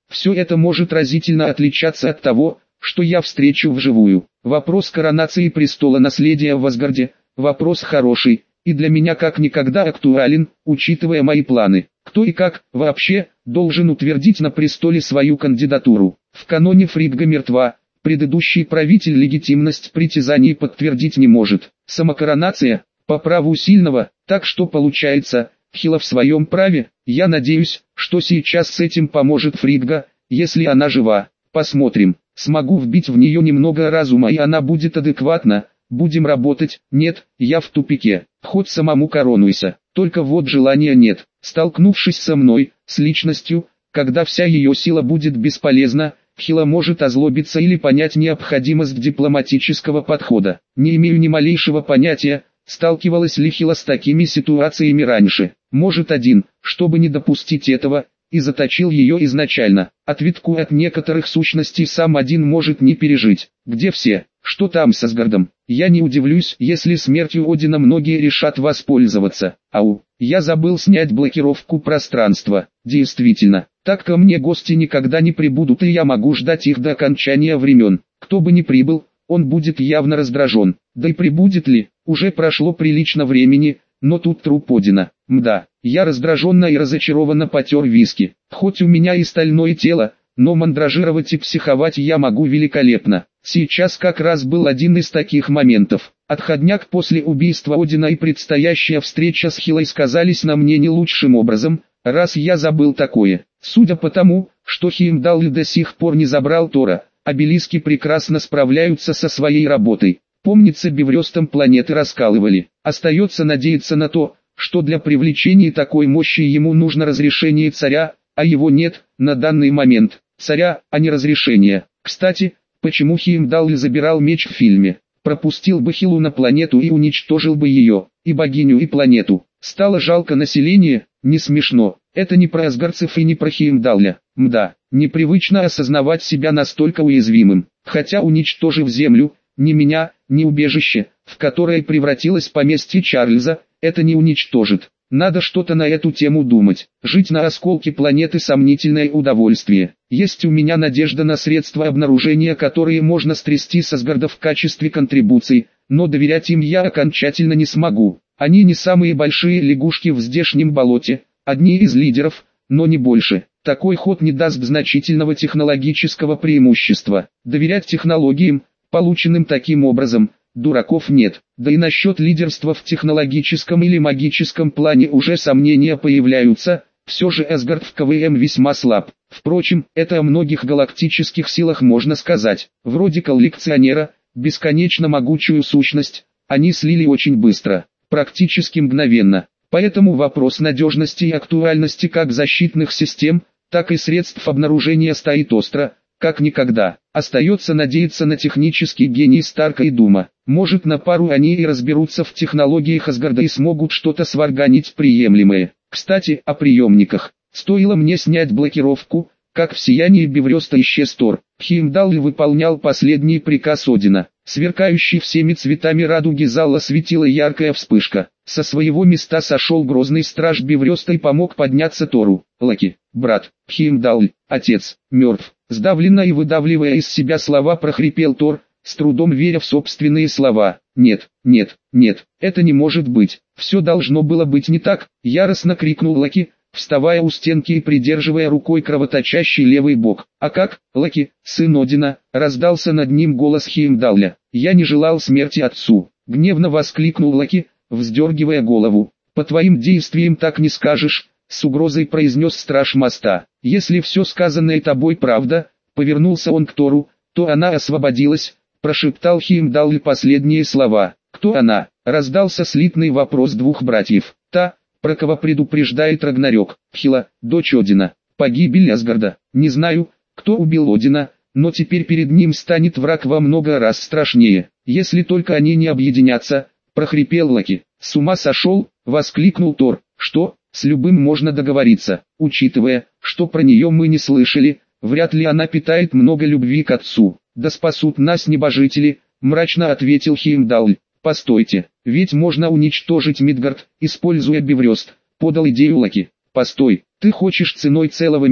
Speaker 1: Все это может разительно отличаться от того, что я встречу вживую. Вопрос коронации престола наследия в Асгарде – вопрос хороший, и для меня как никогда актуален, учитывая мои планы. Кто и как, вообще, должен утвердить на престоле свою кандидатуру? В каноне Фригга мертва, предыдущий правитель легитимность притязаний подтвердить не может. Самокоронация, по праву сильного, так что получается, Хила в своем праве. Я надеюсь, что сейчас с этим поможет Фригга, если она жива. Посмотрим, смогу вбить в нее немного разума и она будет адекватна. Будем работать. Нет, я в тупике. Хоть самому коронуйся. Только вот желания нет. Столкнувшись со мной, с личностью, когда вся ее сила будет бесполезна, Хила может озлобиться или понять необходимость дипломатического подхода. Не имею ни малейшего понятия, сталкивалась ли Хила с такими ситуациями раньше. Может один, чтобы не допустить этого, и заточил ее изначально. Ответку от некоторых сущностей сам один может не пережить. Где все? Что там с Асгардом? Я не удивлюсь, если смертью Одина многие решат воспользоваться. Ау, я забыл снять блокировку пространства. Действительно, так ко мне гости никогда не прибудут и я могу ждать их до окончания времен. Кто бы ни прибыл, он будет явно раздражен. Да и прибудет ли? Уже прошло прилично времени, но тут труп Одина. Мда, я раздраженно и разочарованно потер виски. Хоть у меня и стальное тело, но мандражировать и психовать я могу великолепно. Сейчас как раз был один из таких моментов. Отходняк после убийства Одина и предстоящая встреча с Хилой сказались на мне не лучшим образом, раз я забыл такое. Судя по тому, что Хеймдалл до сих пор не забрал Тора, обелиски прекрасно справляются со своей работой. Помнится, биврёстом планеты раскалывали. Остается надеяться на то, что для привлечения такой мощи ему нужно разрешение царя, а его нет, на данный момент. Царя, а не разрешения. Кстати, почему Хеймдалл забирал меч в фильме? Пропустил бы Хилу на планету и уничтожил бы ее, и богиню, и планету. Стало жалко населения? Не смешно. Это не про асгардцев и не про Хеймдалля. Мда, непривычно осознавать себя настолько уязвимым. Хотя уничтожив Землю, ни меня, ни убежище, в которое превратилось поместье Чарльза, это не уничтожит. Надо что-то на эту тему думать. Жить на осколке планеты — сомнительное удовольствие. Есть у меня надежда на средства обнаружения, которые можно стрясти с Асгарда в качестве контрибуций, но доверять им я окончательно не смогу. Они не самые большие лягушки в здешнем болоте, одни из лидеров, но не больше. Такой ход не даст значительного технологического преимущества. Доверять технологиям, полученным таким образом, дураков нет. Да и насчет лидерства в технологическом или магическом плане уже сомнения появляются, все же Асгард в КВМ весьма слаб. Впрочем, это о многих галактических силах можно сказать. Вроде коллекционера, бесконечно могучую сущность, они слили очень быстро, практически мгновенно. Поэтому вопрос надежности и актуальности как защитных систем, так и средств обнаружения стоит остро, как никогда. Остается надеяться на технический гений Старка и Дума. Может, на пару они и разберутся в технологиях Асгарда и смогут что-то сварганить приемлемое. Кстати, о приемниках. Стоило мне снять блокировку, как в сиянии биврёста исчез Тор. Хеймдалл выполнял последний приказ Одина. Сверкающий всеми цветами радуги зал осветила яркая вспышка. Со своего места сошел грозный страж биврёста и помог подняться Тору. Локи, брат, Хеймдалл, отец, мертв. Сдавленно и выдавливая из себя слова, прохрипел Тор, с трудом веря в собственные слова. Нет, нет, нет, это не может быть. Все должно было быть не так, яростно крикнул Локи, вставая у стенки и придерживая рукой кровоточащий левый бок. А как, Локи, сын Одина, раздался над ним голос Хеймдалля. Я не желал смерти отцу. Гневно воскликнул Локи, вздергивая голову. По твоим действиям так не скажешь, с угрозой произнес страж моста. Если все сказанное тобой правда, повернулся он к Тору, то она освободилась, прошептал Хеймдалл последние слова. Кто она? Раздался слитный вопрос двух братьев. Та, про кого предупреждает Рагнарёк, Хила, дочь Одина. Погибель Асгарда. Не знаю, кто убил Одина, но теперь перед ним станет враг во много раз страшнее. Если только они не объединятся, прохрипел Локи. С ума сошел, воскликнул Тор. Что? С любым можно договориться, учитывая, что про нее мы не слышали, вряд ли она питает много любви к отцу. Да спасут нас небожители, мрачно ответил Хеймдалл. Постойте, ведь можно уничтожить Мидгард, используя биврёст, подал идею Локи. Постой, ты хочешь ценой целого мира,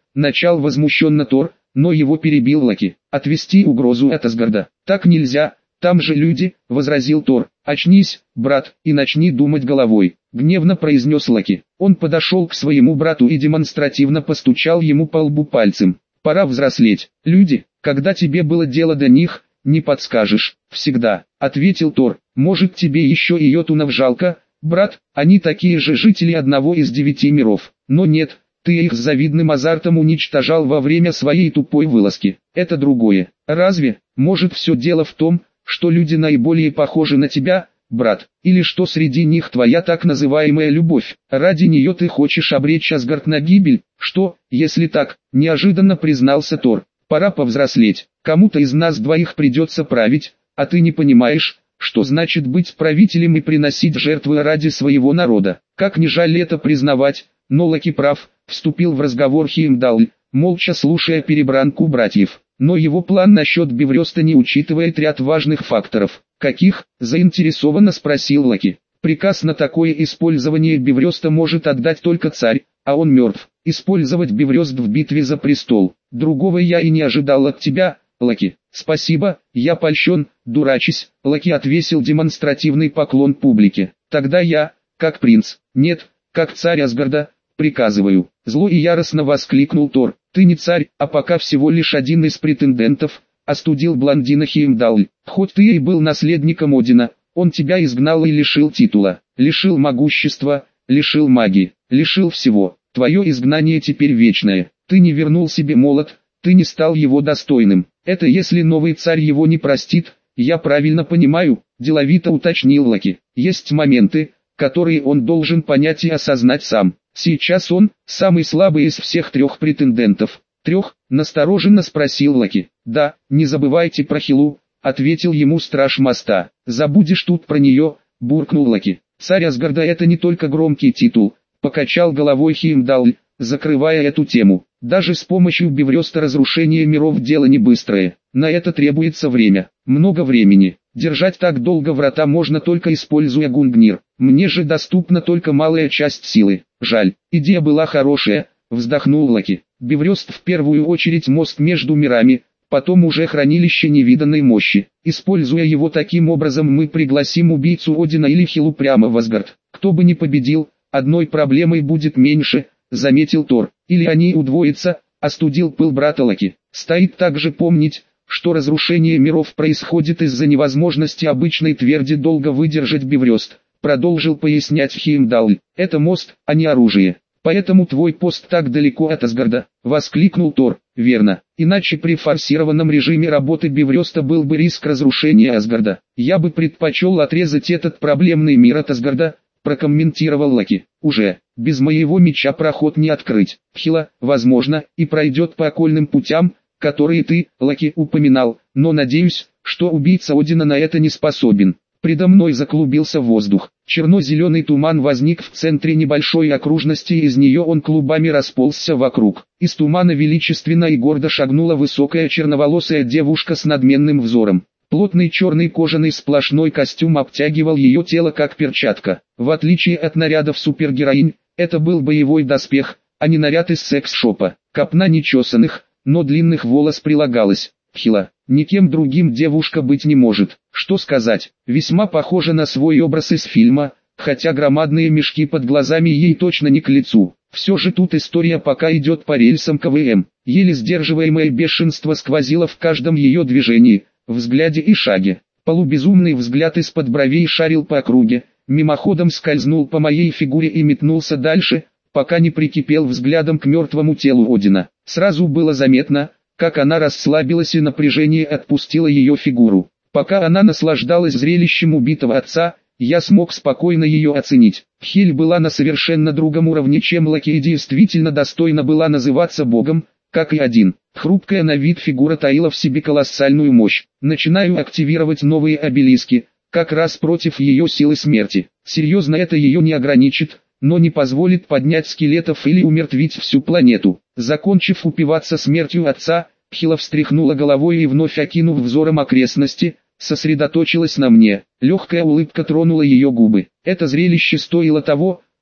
Speaker 1: начал возмущенно Тор, но его перебил Локи. Отвести угрозу от Асгарда. Так нельзя, там же люди, возразил Тор. Очнись, брат, и начни думать головой, гневно произнес Локи. Он подошел к своему брату и демонстративно постучал ему по лбу пальцем. Пора взрослеть. Люди, когда тебе было дело до них, не подскажешь. Всегда, ответил Тор. Может, тебе еще и йотунов жалко, брат, они такие же жители одного из 9 миров. Но нет, ты их с завидным азартом уничтожал во время своей тупой вылазки. Это другое. Разве, может, все дело в том, что люди наиболее похожи на тебя, брат, или что среди них твоя так называемая любовь? Ради нее ты хочешь обречь Асгард на гибель? Что, если так, неожиданно признался Тор. Пора повзрослеть. Кому-то из нас двоих придется править, а ты не понимаешь, что значит быть правителем и приносить жертвы ради своего народа. Как ни жаль это признавать, но Локи прав, вступил в разговор Хеймдалл, молча слушая перебранку братьев. Но его план насчет Бифроста не учитывает ряд важных факторов. Каких? Заинтересованно спросил Локи. Приказ на такое использование Бифроста может отдать только царь, а он мертв. Использовать Бифрост в битве за престол. Другого я и не ожидал от тебя, Локи. Спасибо, я польщен, дурачись. Локи отвесил демонстративный поклон публике. Тогда я, как принц, нет, как царь Асгарда, приказываю. Зло и яростно воскликнул Тор. Ты не царь, а пока всего лишь один из претендентов, остудил блондина Хеймдалл. Хоть ты и был наследником Одина, он тебя изгнал и лишил титула, лишил могущества, лишил магии, лишил всего. Твое изгнание теперь вечное. Ты не вернул себе молот, ты не стал его достойным. Это если новый царь его не простит, я правильно понимаю, деловито уточнил Локи. Есть моменты, которые он должен понять и осознать сам. Сейчас он самый слабый из всех 3 претендентов. 3? Настороженно спросил Локи. Да, не забывайте про Хилу, ответил ему страж моста. Забудешь тут про нее, буркнул Локи. Царь Асгарда это не только громкий титул, покачал головой Хеймдалл, закрывая эту тему. Даже с помощью Бифроста разрушение миров дело не быстрое. На это требуется время, много времени. Держать так долго врата можно только используя Гунгнир. Мне же доступна только малая часть силы. Жаль, идея была хорошая, вздохнул Локи. Бифрост в первую очередь мост между мирами, потом уже хранилище невиданной мощи. Используя его таким образом мы пригласим убийцу Одина или Хилу прямо в Асгард. Кто бы ни победил, одной проблемой будет меньше, заметил Тор. Или они удвоятся, остудил пыл брата Локи. Стоит также помнить, что разрушение миров происходит из-за невозможности обычной тверди долго выдержать Бифрост. Продолжил пояснять Хеймдалл. Это мост, а не оружие. Поэтому твой пост так далеко от Асгарда, воскликнул Тор. Верно, иначе при форсированном режиме работы Бифроста был бы риск разрушения Асгарда. Я бы предпочел отрезать этот проблемный мир от Асгарда, прокомментировал Локи. Уже, без моего меча проход не открыть. Хила, возможно, и пройдет по окольным путям, которые ты, Локи, упоминал, но надеюсь, что убийца Одина на это не способен. Предо мной заклубился воздух. Черно-зеленый туман возник в центре небольшой окружности, и из нее он клубами расползся вокруг. Из тумана величественно и гордо шагнула высокая черноволосая девушка с надменным взором. Плотный черный кожаный сплошной костюм обтягивал ее тело как перчатка. В отличие от нарядов супергероинь, это был боевой доспех, а не наряд из секс-шопа. Копна нечесанных, но длинных волос прилагалась. Хила, никем другим девушка быть не может. Что сказать, весьма похожа на свой образ из фильма, хотя громадные мешки под глазами ей точно не к лицу. Все же тут история пока идет по рельсам КВМ. Еле сдерживаемое бешенство сквозило в каждом ее движении, взгляде и шаге. Полубезумный взгляд из-под бровей шарил по округе, мимоходом скользнул по моей фигуре и метнулся дальше, пока не прикипел взглядом к мертвому телу Одина. Сразу было заметно, как она расслабилась и напряжение отпустило ее фигуру. Пока она наслаждалась зрелищем убитого отца, я смог спокойно ее оценить. Хель была на совершенно другом уровне, чем Локи, и действительно достойна была называться богом, как и один. Хрупкая на вид фигура таила в себе колоссальную мощь. Начинаю активировать новые обелиски, как раз против ее силы смерти. Серьезно, это ее не ограничит, но не позволит поднять скелетов или умертвить всю планету. Закончив упиваться смертью отца, Хила встряхнула головой и, вновь окинув взором окрестности, сосредоточилась на мне. Легкая улыбка тронула ее губы. Это зрелище стоило того,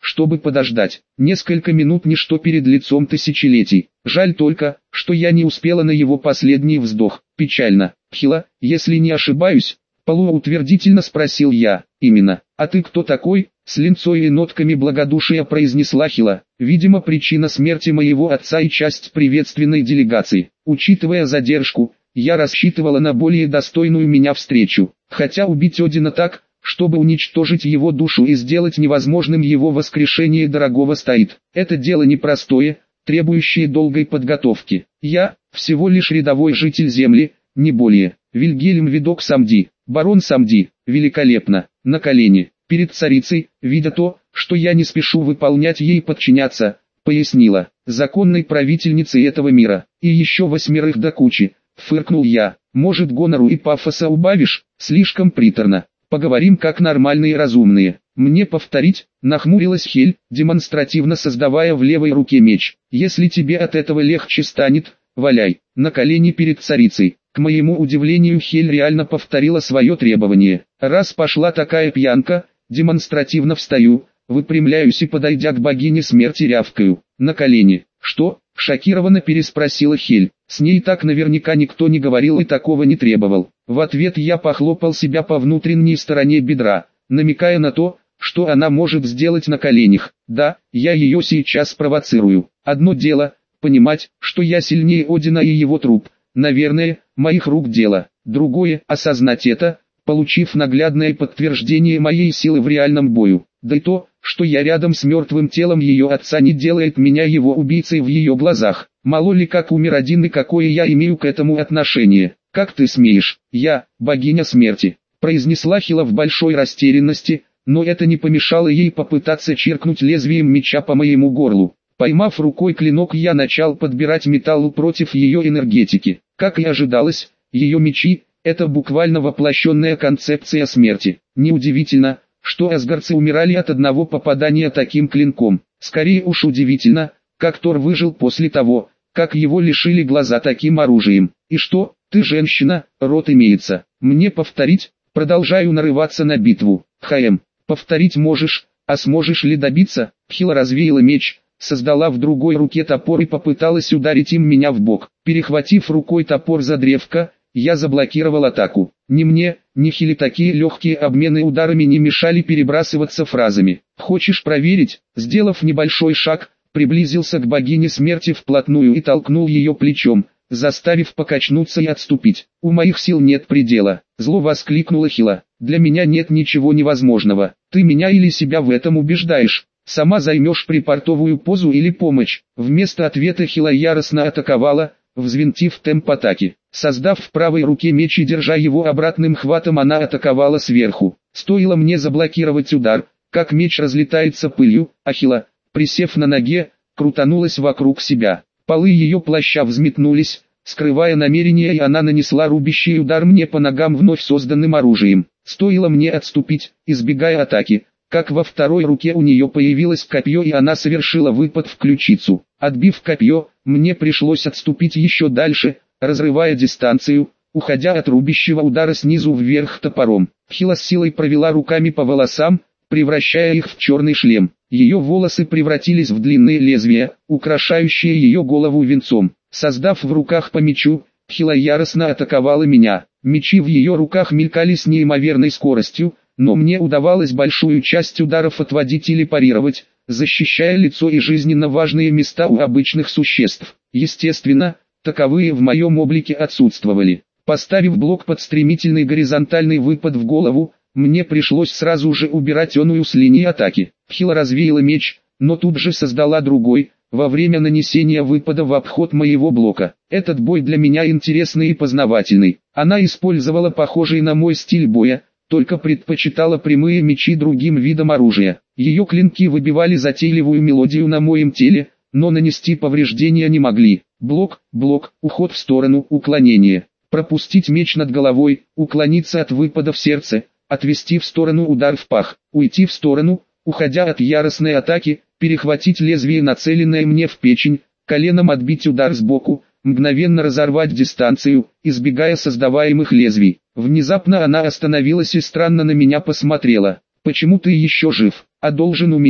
Speaker 1: чтобы подождать. Несколько минут ничто перед лицом тысячелетий. Жаль только, что я не успела на его последний вздох. Печально. Хила, если не ошибаюсь, полуутвердительно спросил я. Именно. А ты кто такой? С линцой и нотками благодушия произнесла Хила. Видимо, причина смерти моего отца и часть приветственной делегации. Учитывая задержку, я рассчитывала на более достойную меня встречу. Хотя убить Одина так, чтобы уничтожить его душу и сделать невозможным его воскрешение, дорогого стоит. Это дело непростое, требующее долгой подготовки. Я всего лишь рядовой житель Земли, не более. Вильгельм Видок Самди, барон Самди, великолепно, на колени, перед царицей, видя то, что я не спешу выполнять ей подчиняться, пояснила, законной правительницей этого мира, и еще 8 до кучи, фыркнул я. Может, гонору и пафоса убавишь? Слишком приторно. Поговорим как нормальные и разумные. Мне повторить? Нахмурилась Хель, демонстративно создавая в левой руке меч. Если тебе от этого легче станет, валяй. На колени перед царицей. К моему удивлению, Хель реально повторила свое требование. Раз пошла такая пьянка, демонстративно встаю, выпрямляюсь и, подойдя к богине смерти, рявкаю. На колени. Что? Шокированно переспросила Хель. С ней так наверняка никто не говорил и такого не требовал. В ответ я похлопал себя по внутренней стороне бедра, намекая на то, что она может сделать на коленях. Да, я ее сейчас спровоцирую. Одно дело, понимать, что я сильнее Одина и его труп. Наверное, моих рук дело. Другое, осознать это, получив наглядное подтверждение моей силы в реальном бою. Да и то, что я рядом с мертвым телом ее отца, не делает меня его убийцей в ее глазах. Мало ли как умер один и какое я имею к этому отношение. Как ты смеешь? Я, богиня смерти, произнесла Хила в большой растерянности, но это не помешало ей попытаться чиркнуть лезвием меча по моему горлу. Поймав рукой клинок, я начал подбирать металл против ее энергетики. Как и ожидалось, ее мечи – это буквально воплощенная концепция смерти. Неудивительно, что асгардцы умирали от одного попадания таким клинком. Скорее уж удивительно, как Тор выжил после того, как его лишили глаза таким оружием. И что, ты женщина, рот имеется. Мне повторить? Продолжаю нарываться на битву. Повторить можешь, а сможешь ли добиться? Хила развеяла меч, создала в другой руке топор и попыталась ударить им меня в бок. Перехватив рукой топор за древко, я заблокировал атаку. Ни мне, ни Хиле такие легкие обмены ударами не мешали перебрасываться фразами. «Хочешь проверить?» Сделав небольшой шаг, приблизился к богине смерти вплотную и толкнул ее плечом, заставив покачнуться и отступить. «У моих сил нет предела», — зло воскликнула Хила. «Для меня нет ничего невозможного. Ты меня или себя в этом убеждаешь? Сама займешь припортовую позу или помощь?» Вместо ответа Хила яростно атаковала, взвинтив темп атаки. Создав в правой руке меч и держа его обратным хватом, она атаковала сверху. Стоило мне заблокировать удар, как меч разлетается пылью, а Хила, присев на ноге, крутанулась вокруг себя. Полы ее плаща взметнулись, скрывая намерение, и она нанесла рубящий удар мне по ногам вновь созданным оружием. Стоило мне отступить, избегая атаки, как во второй руке у нее появилось копье, и она совершила выпад в ключицу. Отбив копье, мне пришлось отступить еще дальше, разрывая дистанцию, уходя от рубящего удара снизу вверх топором. Хила с силой провела руками по волосам, превращая их в черный шлем. Ее волосы превратились в длинные лезвия, украшающие ее голову венцом. Создав в руках по мечу, Хила яростно атаковала меня. Мечи в ее руках мелькали с неимоверной скоростью, но мне удавалось большую часть ударов отводить или парировать, защищая лицо и жизненно важные места у обычных существ. Естественно, таковые в моем облике отсутствовали. Поставив блок под стремительный горизонтальный выпад в голову, мне пришлось сразу же убирать оную с линии атаки. Хила развеяла меч, но тут же создала другой, во время нанесения выпада в обход моего блока. Этот бой для меня интересный и познавательный. Она использовала похожий на мой стиль боя, только предпочитала прямые мечи другим видам оружия. Ее клинки выбивали затейливую мелодию на моем теле, но нанести повреждения не могли. Блок, уход в сторону, уклонение. Пропустить меч над головой, уклониться от выпада в сердце, отвести в сторону удар в пах, уйти в сторону, уходя от яростной атаки, перехватить лезвие, нацеленное мне в печень, коленом отбить удар сбоку, мгновенно разорвать дистанцию, избегая создаваемых лезвий. Внезапно она остановилась и странно на меня посмотрела. «Почему ты еще жив? А должен умереть?»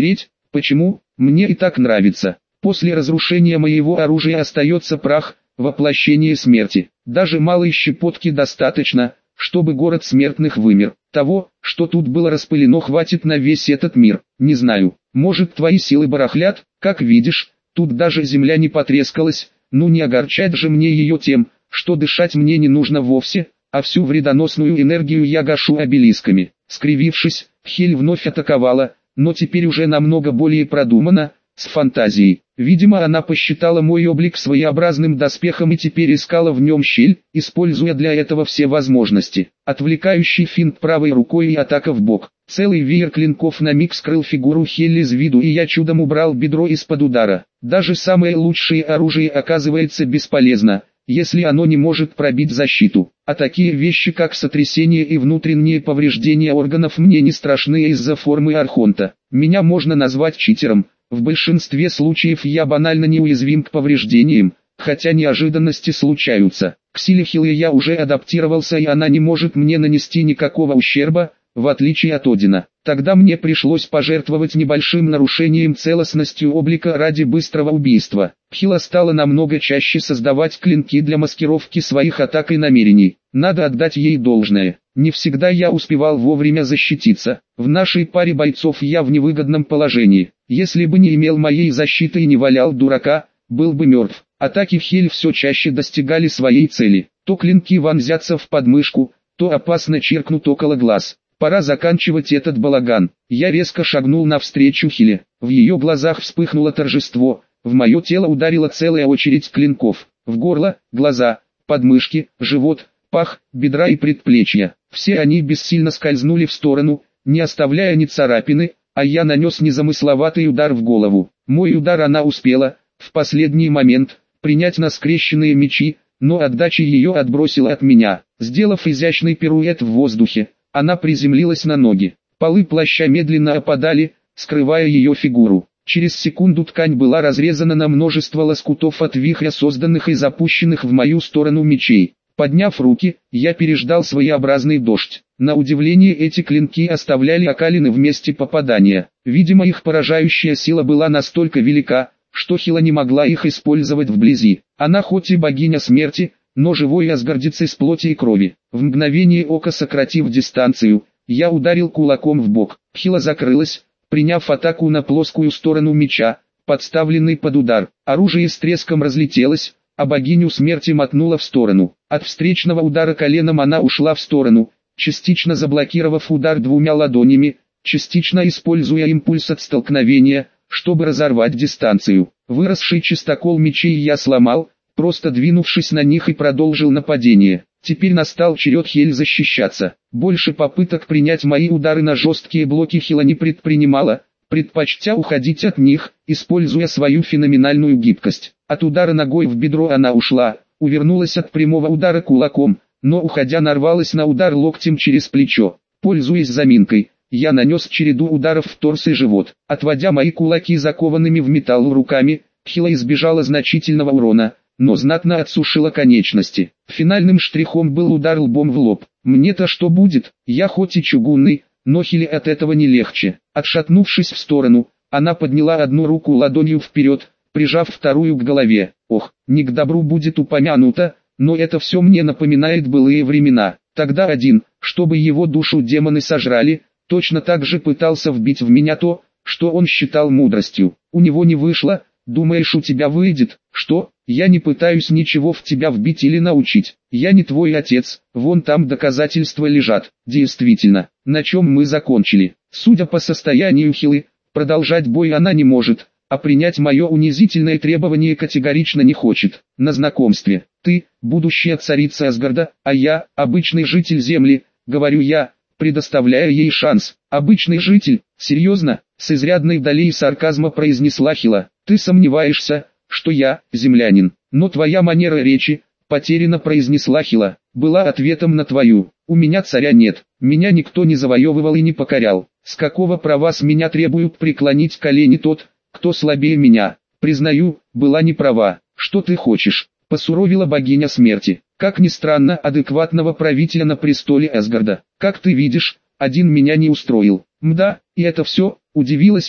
Speaker 1: Почему? Мне и так нравится. После разрушения моего оружия остается прах, воплощение смерти. Даже малой щепотки достаточно, чтобы город смертных вымер. Того, что тут было распылено, хватит на весь этот мир. Не знаю, может твои силы барахлят, как видишь, тут даже земля не потрескалась, ну не огорчать же мне ее тем, что дышать мне не нужно вовсе, а всю вредоносную энергию я гашу обелисками. Скривившись, Хель вновь атаковала, но теперь уже намного более продуманно, с фантазией. Видимо, она посчитала мой облик своеобразным доспехом и теперь искала в нем щель, используя для этого все возможности. Отвлекающий финт правой рукой и атака в бок. Целый веер клинков на миг скрыл фигуру Хелли из виду, и я чудом убрал бедро из-под удара. Даже самое лучшее оружие оказывается бесполезно, если оно не может пробить защиту. А такие вещи, как сотрясение и внутренние повреждения органов, мне не страшны из-за формы архонта. Меня можно назвать читером. В большинстве случаев я банально неуязвим к повреждениям, хотя неожиданности случаются. К силе Хилы я уже адаптировался, и она не может мне нанести никакого ущерба, в отличие от Одина. Тогда мне пришлось пожертвовать небольшим нарушением целостности облика ради быстрого убийства. Хила стала намного чаще создавать клинки для маскировки своих атак и намерений. Надо отдать ей должное. Не всегда я успевал вовремя защититься. В нашей паре бойцов я в невыгодном положении. Если бы не имел моей защиты и не валял дурака, был бы мертв. Атаки Хель все чаще достигали своей цели. То клинки вонзятся в подмышку, то опасно чиркнут около глаз. Пора заканчивать этот балаган. Я резко шагнул навстречу Хиле. В ее глазах вспыхнуло торжество. В мое тело ударила целая очередь клинков. В горло, глаза, подмышки, живот, пах, бедра и предплечья. Все они бессильно скользнули в сторону, не оставляя ни царапины, а я нанес незамысловатый удар в голову. Мой удар она успела, в последний момент, принять на скрещенные мечи, но отдача ее отбросила от меня. Сделав изящный пируэт в воздухе, она приземлилась на ноги. Полы плаща медленно опадали, скрывая ее фигуру. Через секунду ткань была разрезана на множество лоскутов от вихря, созданных и запущенных в мою сторону мечей. Подняв руки, я переждал своеобразный дождь. На удивление, эти клинки оставляли окалины в месте попадания. Видимо, их поражающая сила была настолько велика, что Хила не могла их использовать вблизи. Она хоть и богиня смерти, но живой асгардец из плоти и крови. В мгновение ока, сократив дистанцию, я ударил кулаком в бок. Хила закрылась, приняв атаку на плоскую сторону меча, подставленный под удар. Оружие с треском разлетелось, а богиню смерти мотнуло в сторону. От встречного удара коленом она ушла в сторону, частично заблокировав удар двумя ладонями, частично используя импульс от столкновения, чтобы разорвать дистанцию. Выросший чистокол мечей я сломал, просто двинувшись на них, и продолжил нападение. Теперь настал черед Хель защищаться. Больше попыток принять мои удары на жесткие блоки Хила не предпринимала, предпочтя уходить от них, используя свою феноменальную гибкость. От удара ногой в бедро она ушла, увернулась от прямого удара кулаком, но уходя нарвалась на удар локтем через плечо. Пользуясь заминкой, я нанес череду ударов в торс и живот. Отводя мои кулаки закованными в металл руками, Хила избежала значительного урона, но знатно отсушила конечности. Финальным штрихом был удар лбом в лоб. Мне-то что будет? Я хоть и чугунный, но Хиле от этого не легче. Отшатнувшись в сторону, она подняла одну руку ладонью вперед, прижав вторую к голове. Ох, не к добру будет упомянуто, но это все мне напоминает былые времена. Тогда один, чтобы его душу демоны сожрали, точно так же пытался вбить в меня то, что он считал мудростью. У него не вышло. Думаешь, у тебя выйдет? Что? Я не пытаюсь ничего в тебя вбить или научить. Я не твой отец, вон там доказательства лежат. Действительно, на чем мы закончили? Судя по состоянию Хилы, продолжать бой она не может, а принять мое унизительное требование категорично не хочет. На знакомстве. Ты, будущая царица Асгарда, а я, обычный житель земли, говорю я, предоставляя ей шанс. Обычный житель? Серьезно? С изрядной долей сарказма произнесла Хила. Ты сомневаешься, что я, землянин, но твоя манера речи, потерянно произнесла Хила, была ответом на твою. У меня царя нет, меня никто не завоевывал и не покорял. С какого права с меня требуют преклонить колени тот, кто слабее меня? Признаю, была не права. Что ты хочешь? Посуровила богиня смерти. Как ни странно, адекватного правителя на престоле Асгарда. Как ты видишь, один меня не устроил. Мда, и это все, удивилась Хила.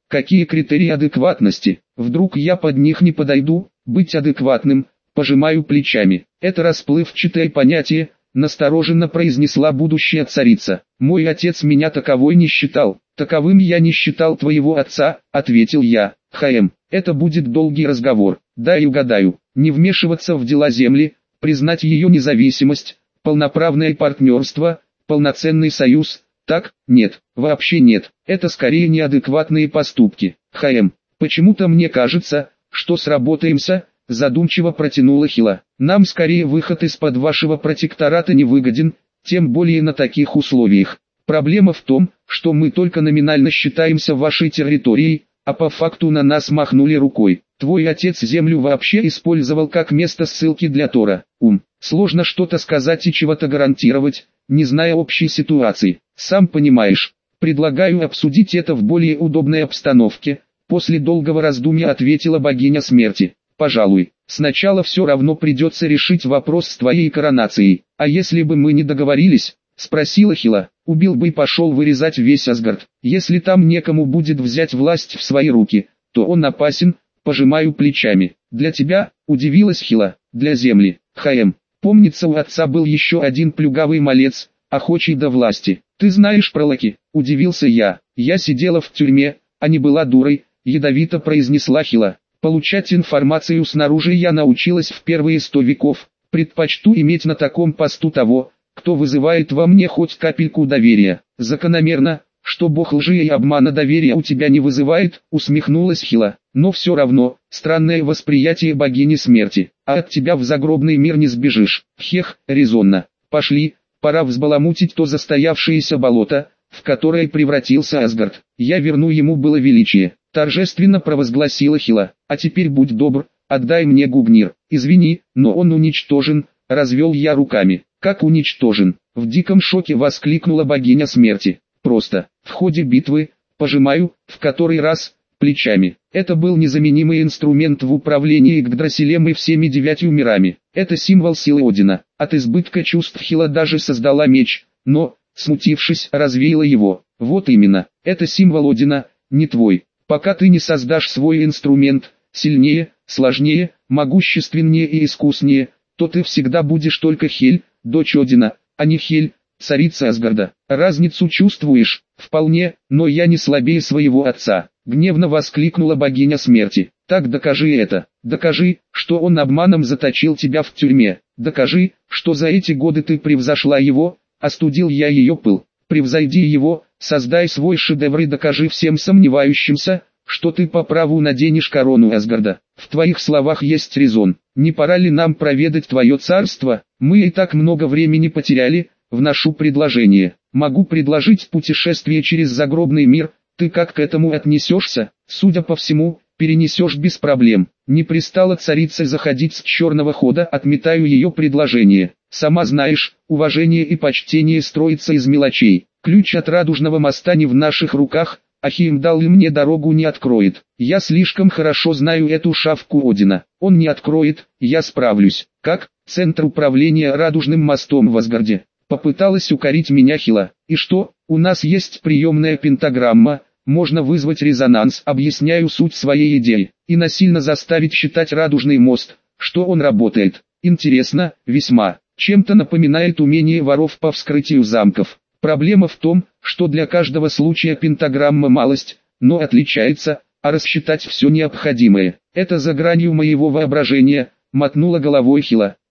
Speaker 1: Какие критерии адекватности? Вдруг я под них не подойду? Быть адекватным, пожимаю плечами. Это расплывчатое понятие, настороженно произнесла будущая царица. Мой отец меня таковой не считал. Таковым я не считал твоего отца, ответил я. Это будет долгий разговор. Дай угадаю. Не вмешиваться в дела земли, признать ее независимость, полноправное партнерство, полноценный союз. Так, нет, вообще нет. Это скорее неадекватные поступки. Почему-то мне кажется, что сработаемся, задумчиво протянула Хила. Нам скорее выход из-под вашего протектората не выгоден, тем более на таких условиях. Проблема в том, что мы только номинально считаемся вашей территорией, а по факту на нас махнули рукой. Твой отец землю вообще использовал как место ссылки для Тора. Сложно что-то сказать и чего-то гарантировать, не зная общей ситуации. Сам понимаешь. Предлагаю обсудить это в более удобной обстановке. После долгого раздумья ответила богиня смерти. Пожалуй, сначала все равно придется решить вопрос с твоей коронацией. А если бы мы не договорились? Спросила Хила. Убил бы и пошел вырезать весь Асгард. Если там некому будет взять власть в свои руки, то он опасен, пожимаю плечами. Для тебя, удивилась Хила, для земли. Помнится, у отца был еще один плюгавый малец, охочий до власти. Ты знаешь про Локи? Удивился я. Я сидела в тюрьме, а не была дурой, ядовито произнесла Хила. Получать информацию снаружи я научилась в первые 100 веков. Предпочту иметь на таком посту того, кто вызывает во мне хоть капельку доверия. Закономерно, что бог лжи и обмана доверия у тебя не вызывает, усмехнулась Хила. Но все равно, странное восприятие богини смерти. А от тебя в загробный мир не сбежишь. Резонно. Пошли, пора взбаламутить то застоявшееся болото, в которое превратился Асгард. Я верну ему было величие. Торжественно провозгласила Хила. А теперь будь добр, отдай мне Гугнир. Извини, но он уничтожен, развел я руками. Как уничтожен? В диком шоке воскликнула богиня смерти. Просто, в ходе битвы, пожимаю, в который раз, плечами. Это был незаменимый инструмент в управлении Игдрасилем и всеми 9 мирами. Это символ силы Одина. От избытка чувств Хила даже создала меч, но, смутившись, развеяла его. Вот именно, это символ Одина, не твой. Пока ты не создашь свой инструмент, сильнее, сложнее, могущественнее и искуснее, то ты всегда будешь только Хель, дочь Одина, а не Хель, царица Асгарда. Разницу чувствуешь? Вполне, но я не слабее своего отца. Гневно воскликнула богиня смерти. Так докажи это. Докажи, что он обманом заточил тебя в тюрьме. Докажи, что за эти годы ты превзошла его, остудил я ее пыл. Превзойди его, создай свой шедевр и докажи всем сомневающимся, что ты по праву наденешь корону Асгарда. В твоих словах есть резон. Не пора ли нам проведать твое царство? Мы и так много времени потеряли. Вношу предложение. Могу предложить путешествие через загробный мир. Ты как к этому отнесешься? Судя по всему, перенесешь без проблем. Не пристала царица заходить с черного хода, отметаю ее предложение. Сама знаешь, уважение и почтение строится из мелочей. Ключ от радужного моста не в наших руках, а Хеймдалл и мне дорогу не откроет. Я слишком хорошо знаю эту шавку Одина. Он не откроет, я справлюсь. Как? Центр управления радужным мостом в Асгарде. Попыталась укорить меня Хила. И что, у нас есть приемная пентаграмма, можно вызвать резонанс, объясняю суть своей идеи, и насильно заставить считать радужный мост, что он работает. Интересно, весьма. Чем-то напоминает умение воров по вскрытию замков. Проблема в том, что для каждого случая пентаграмма малость, но отличается, а рассчитать все необходимое. Это за гранью моего воображения, мотнула головой Хила.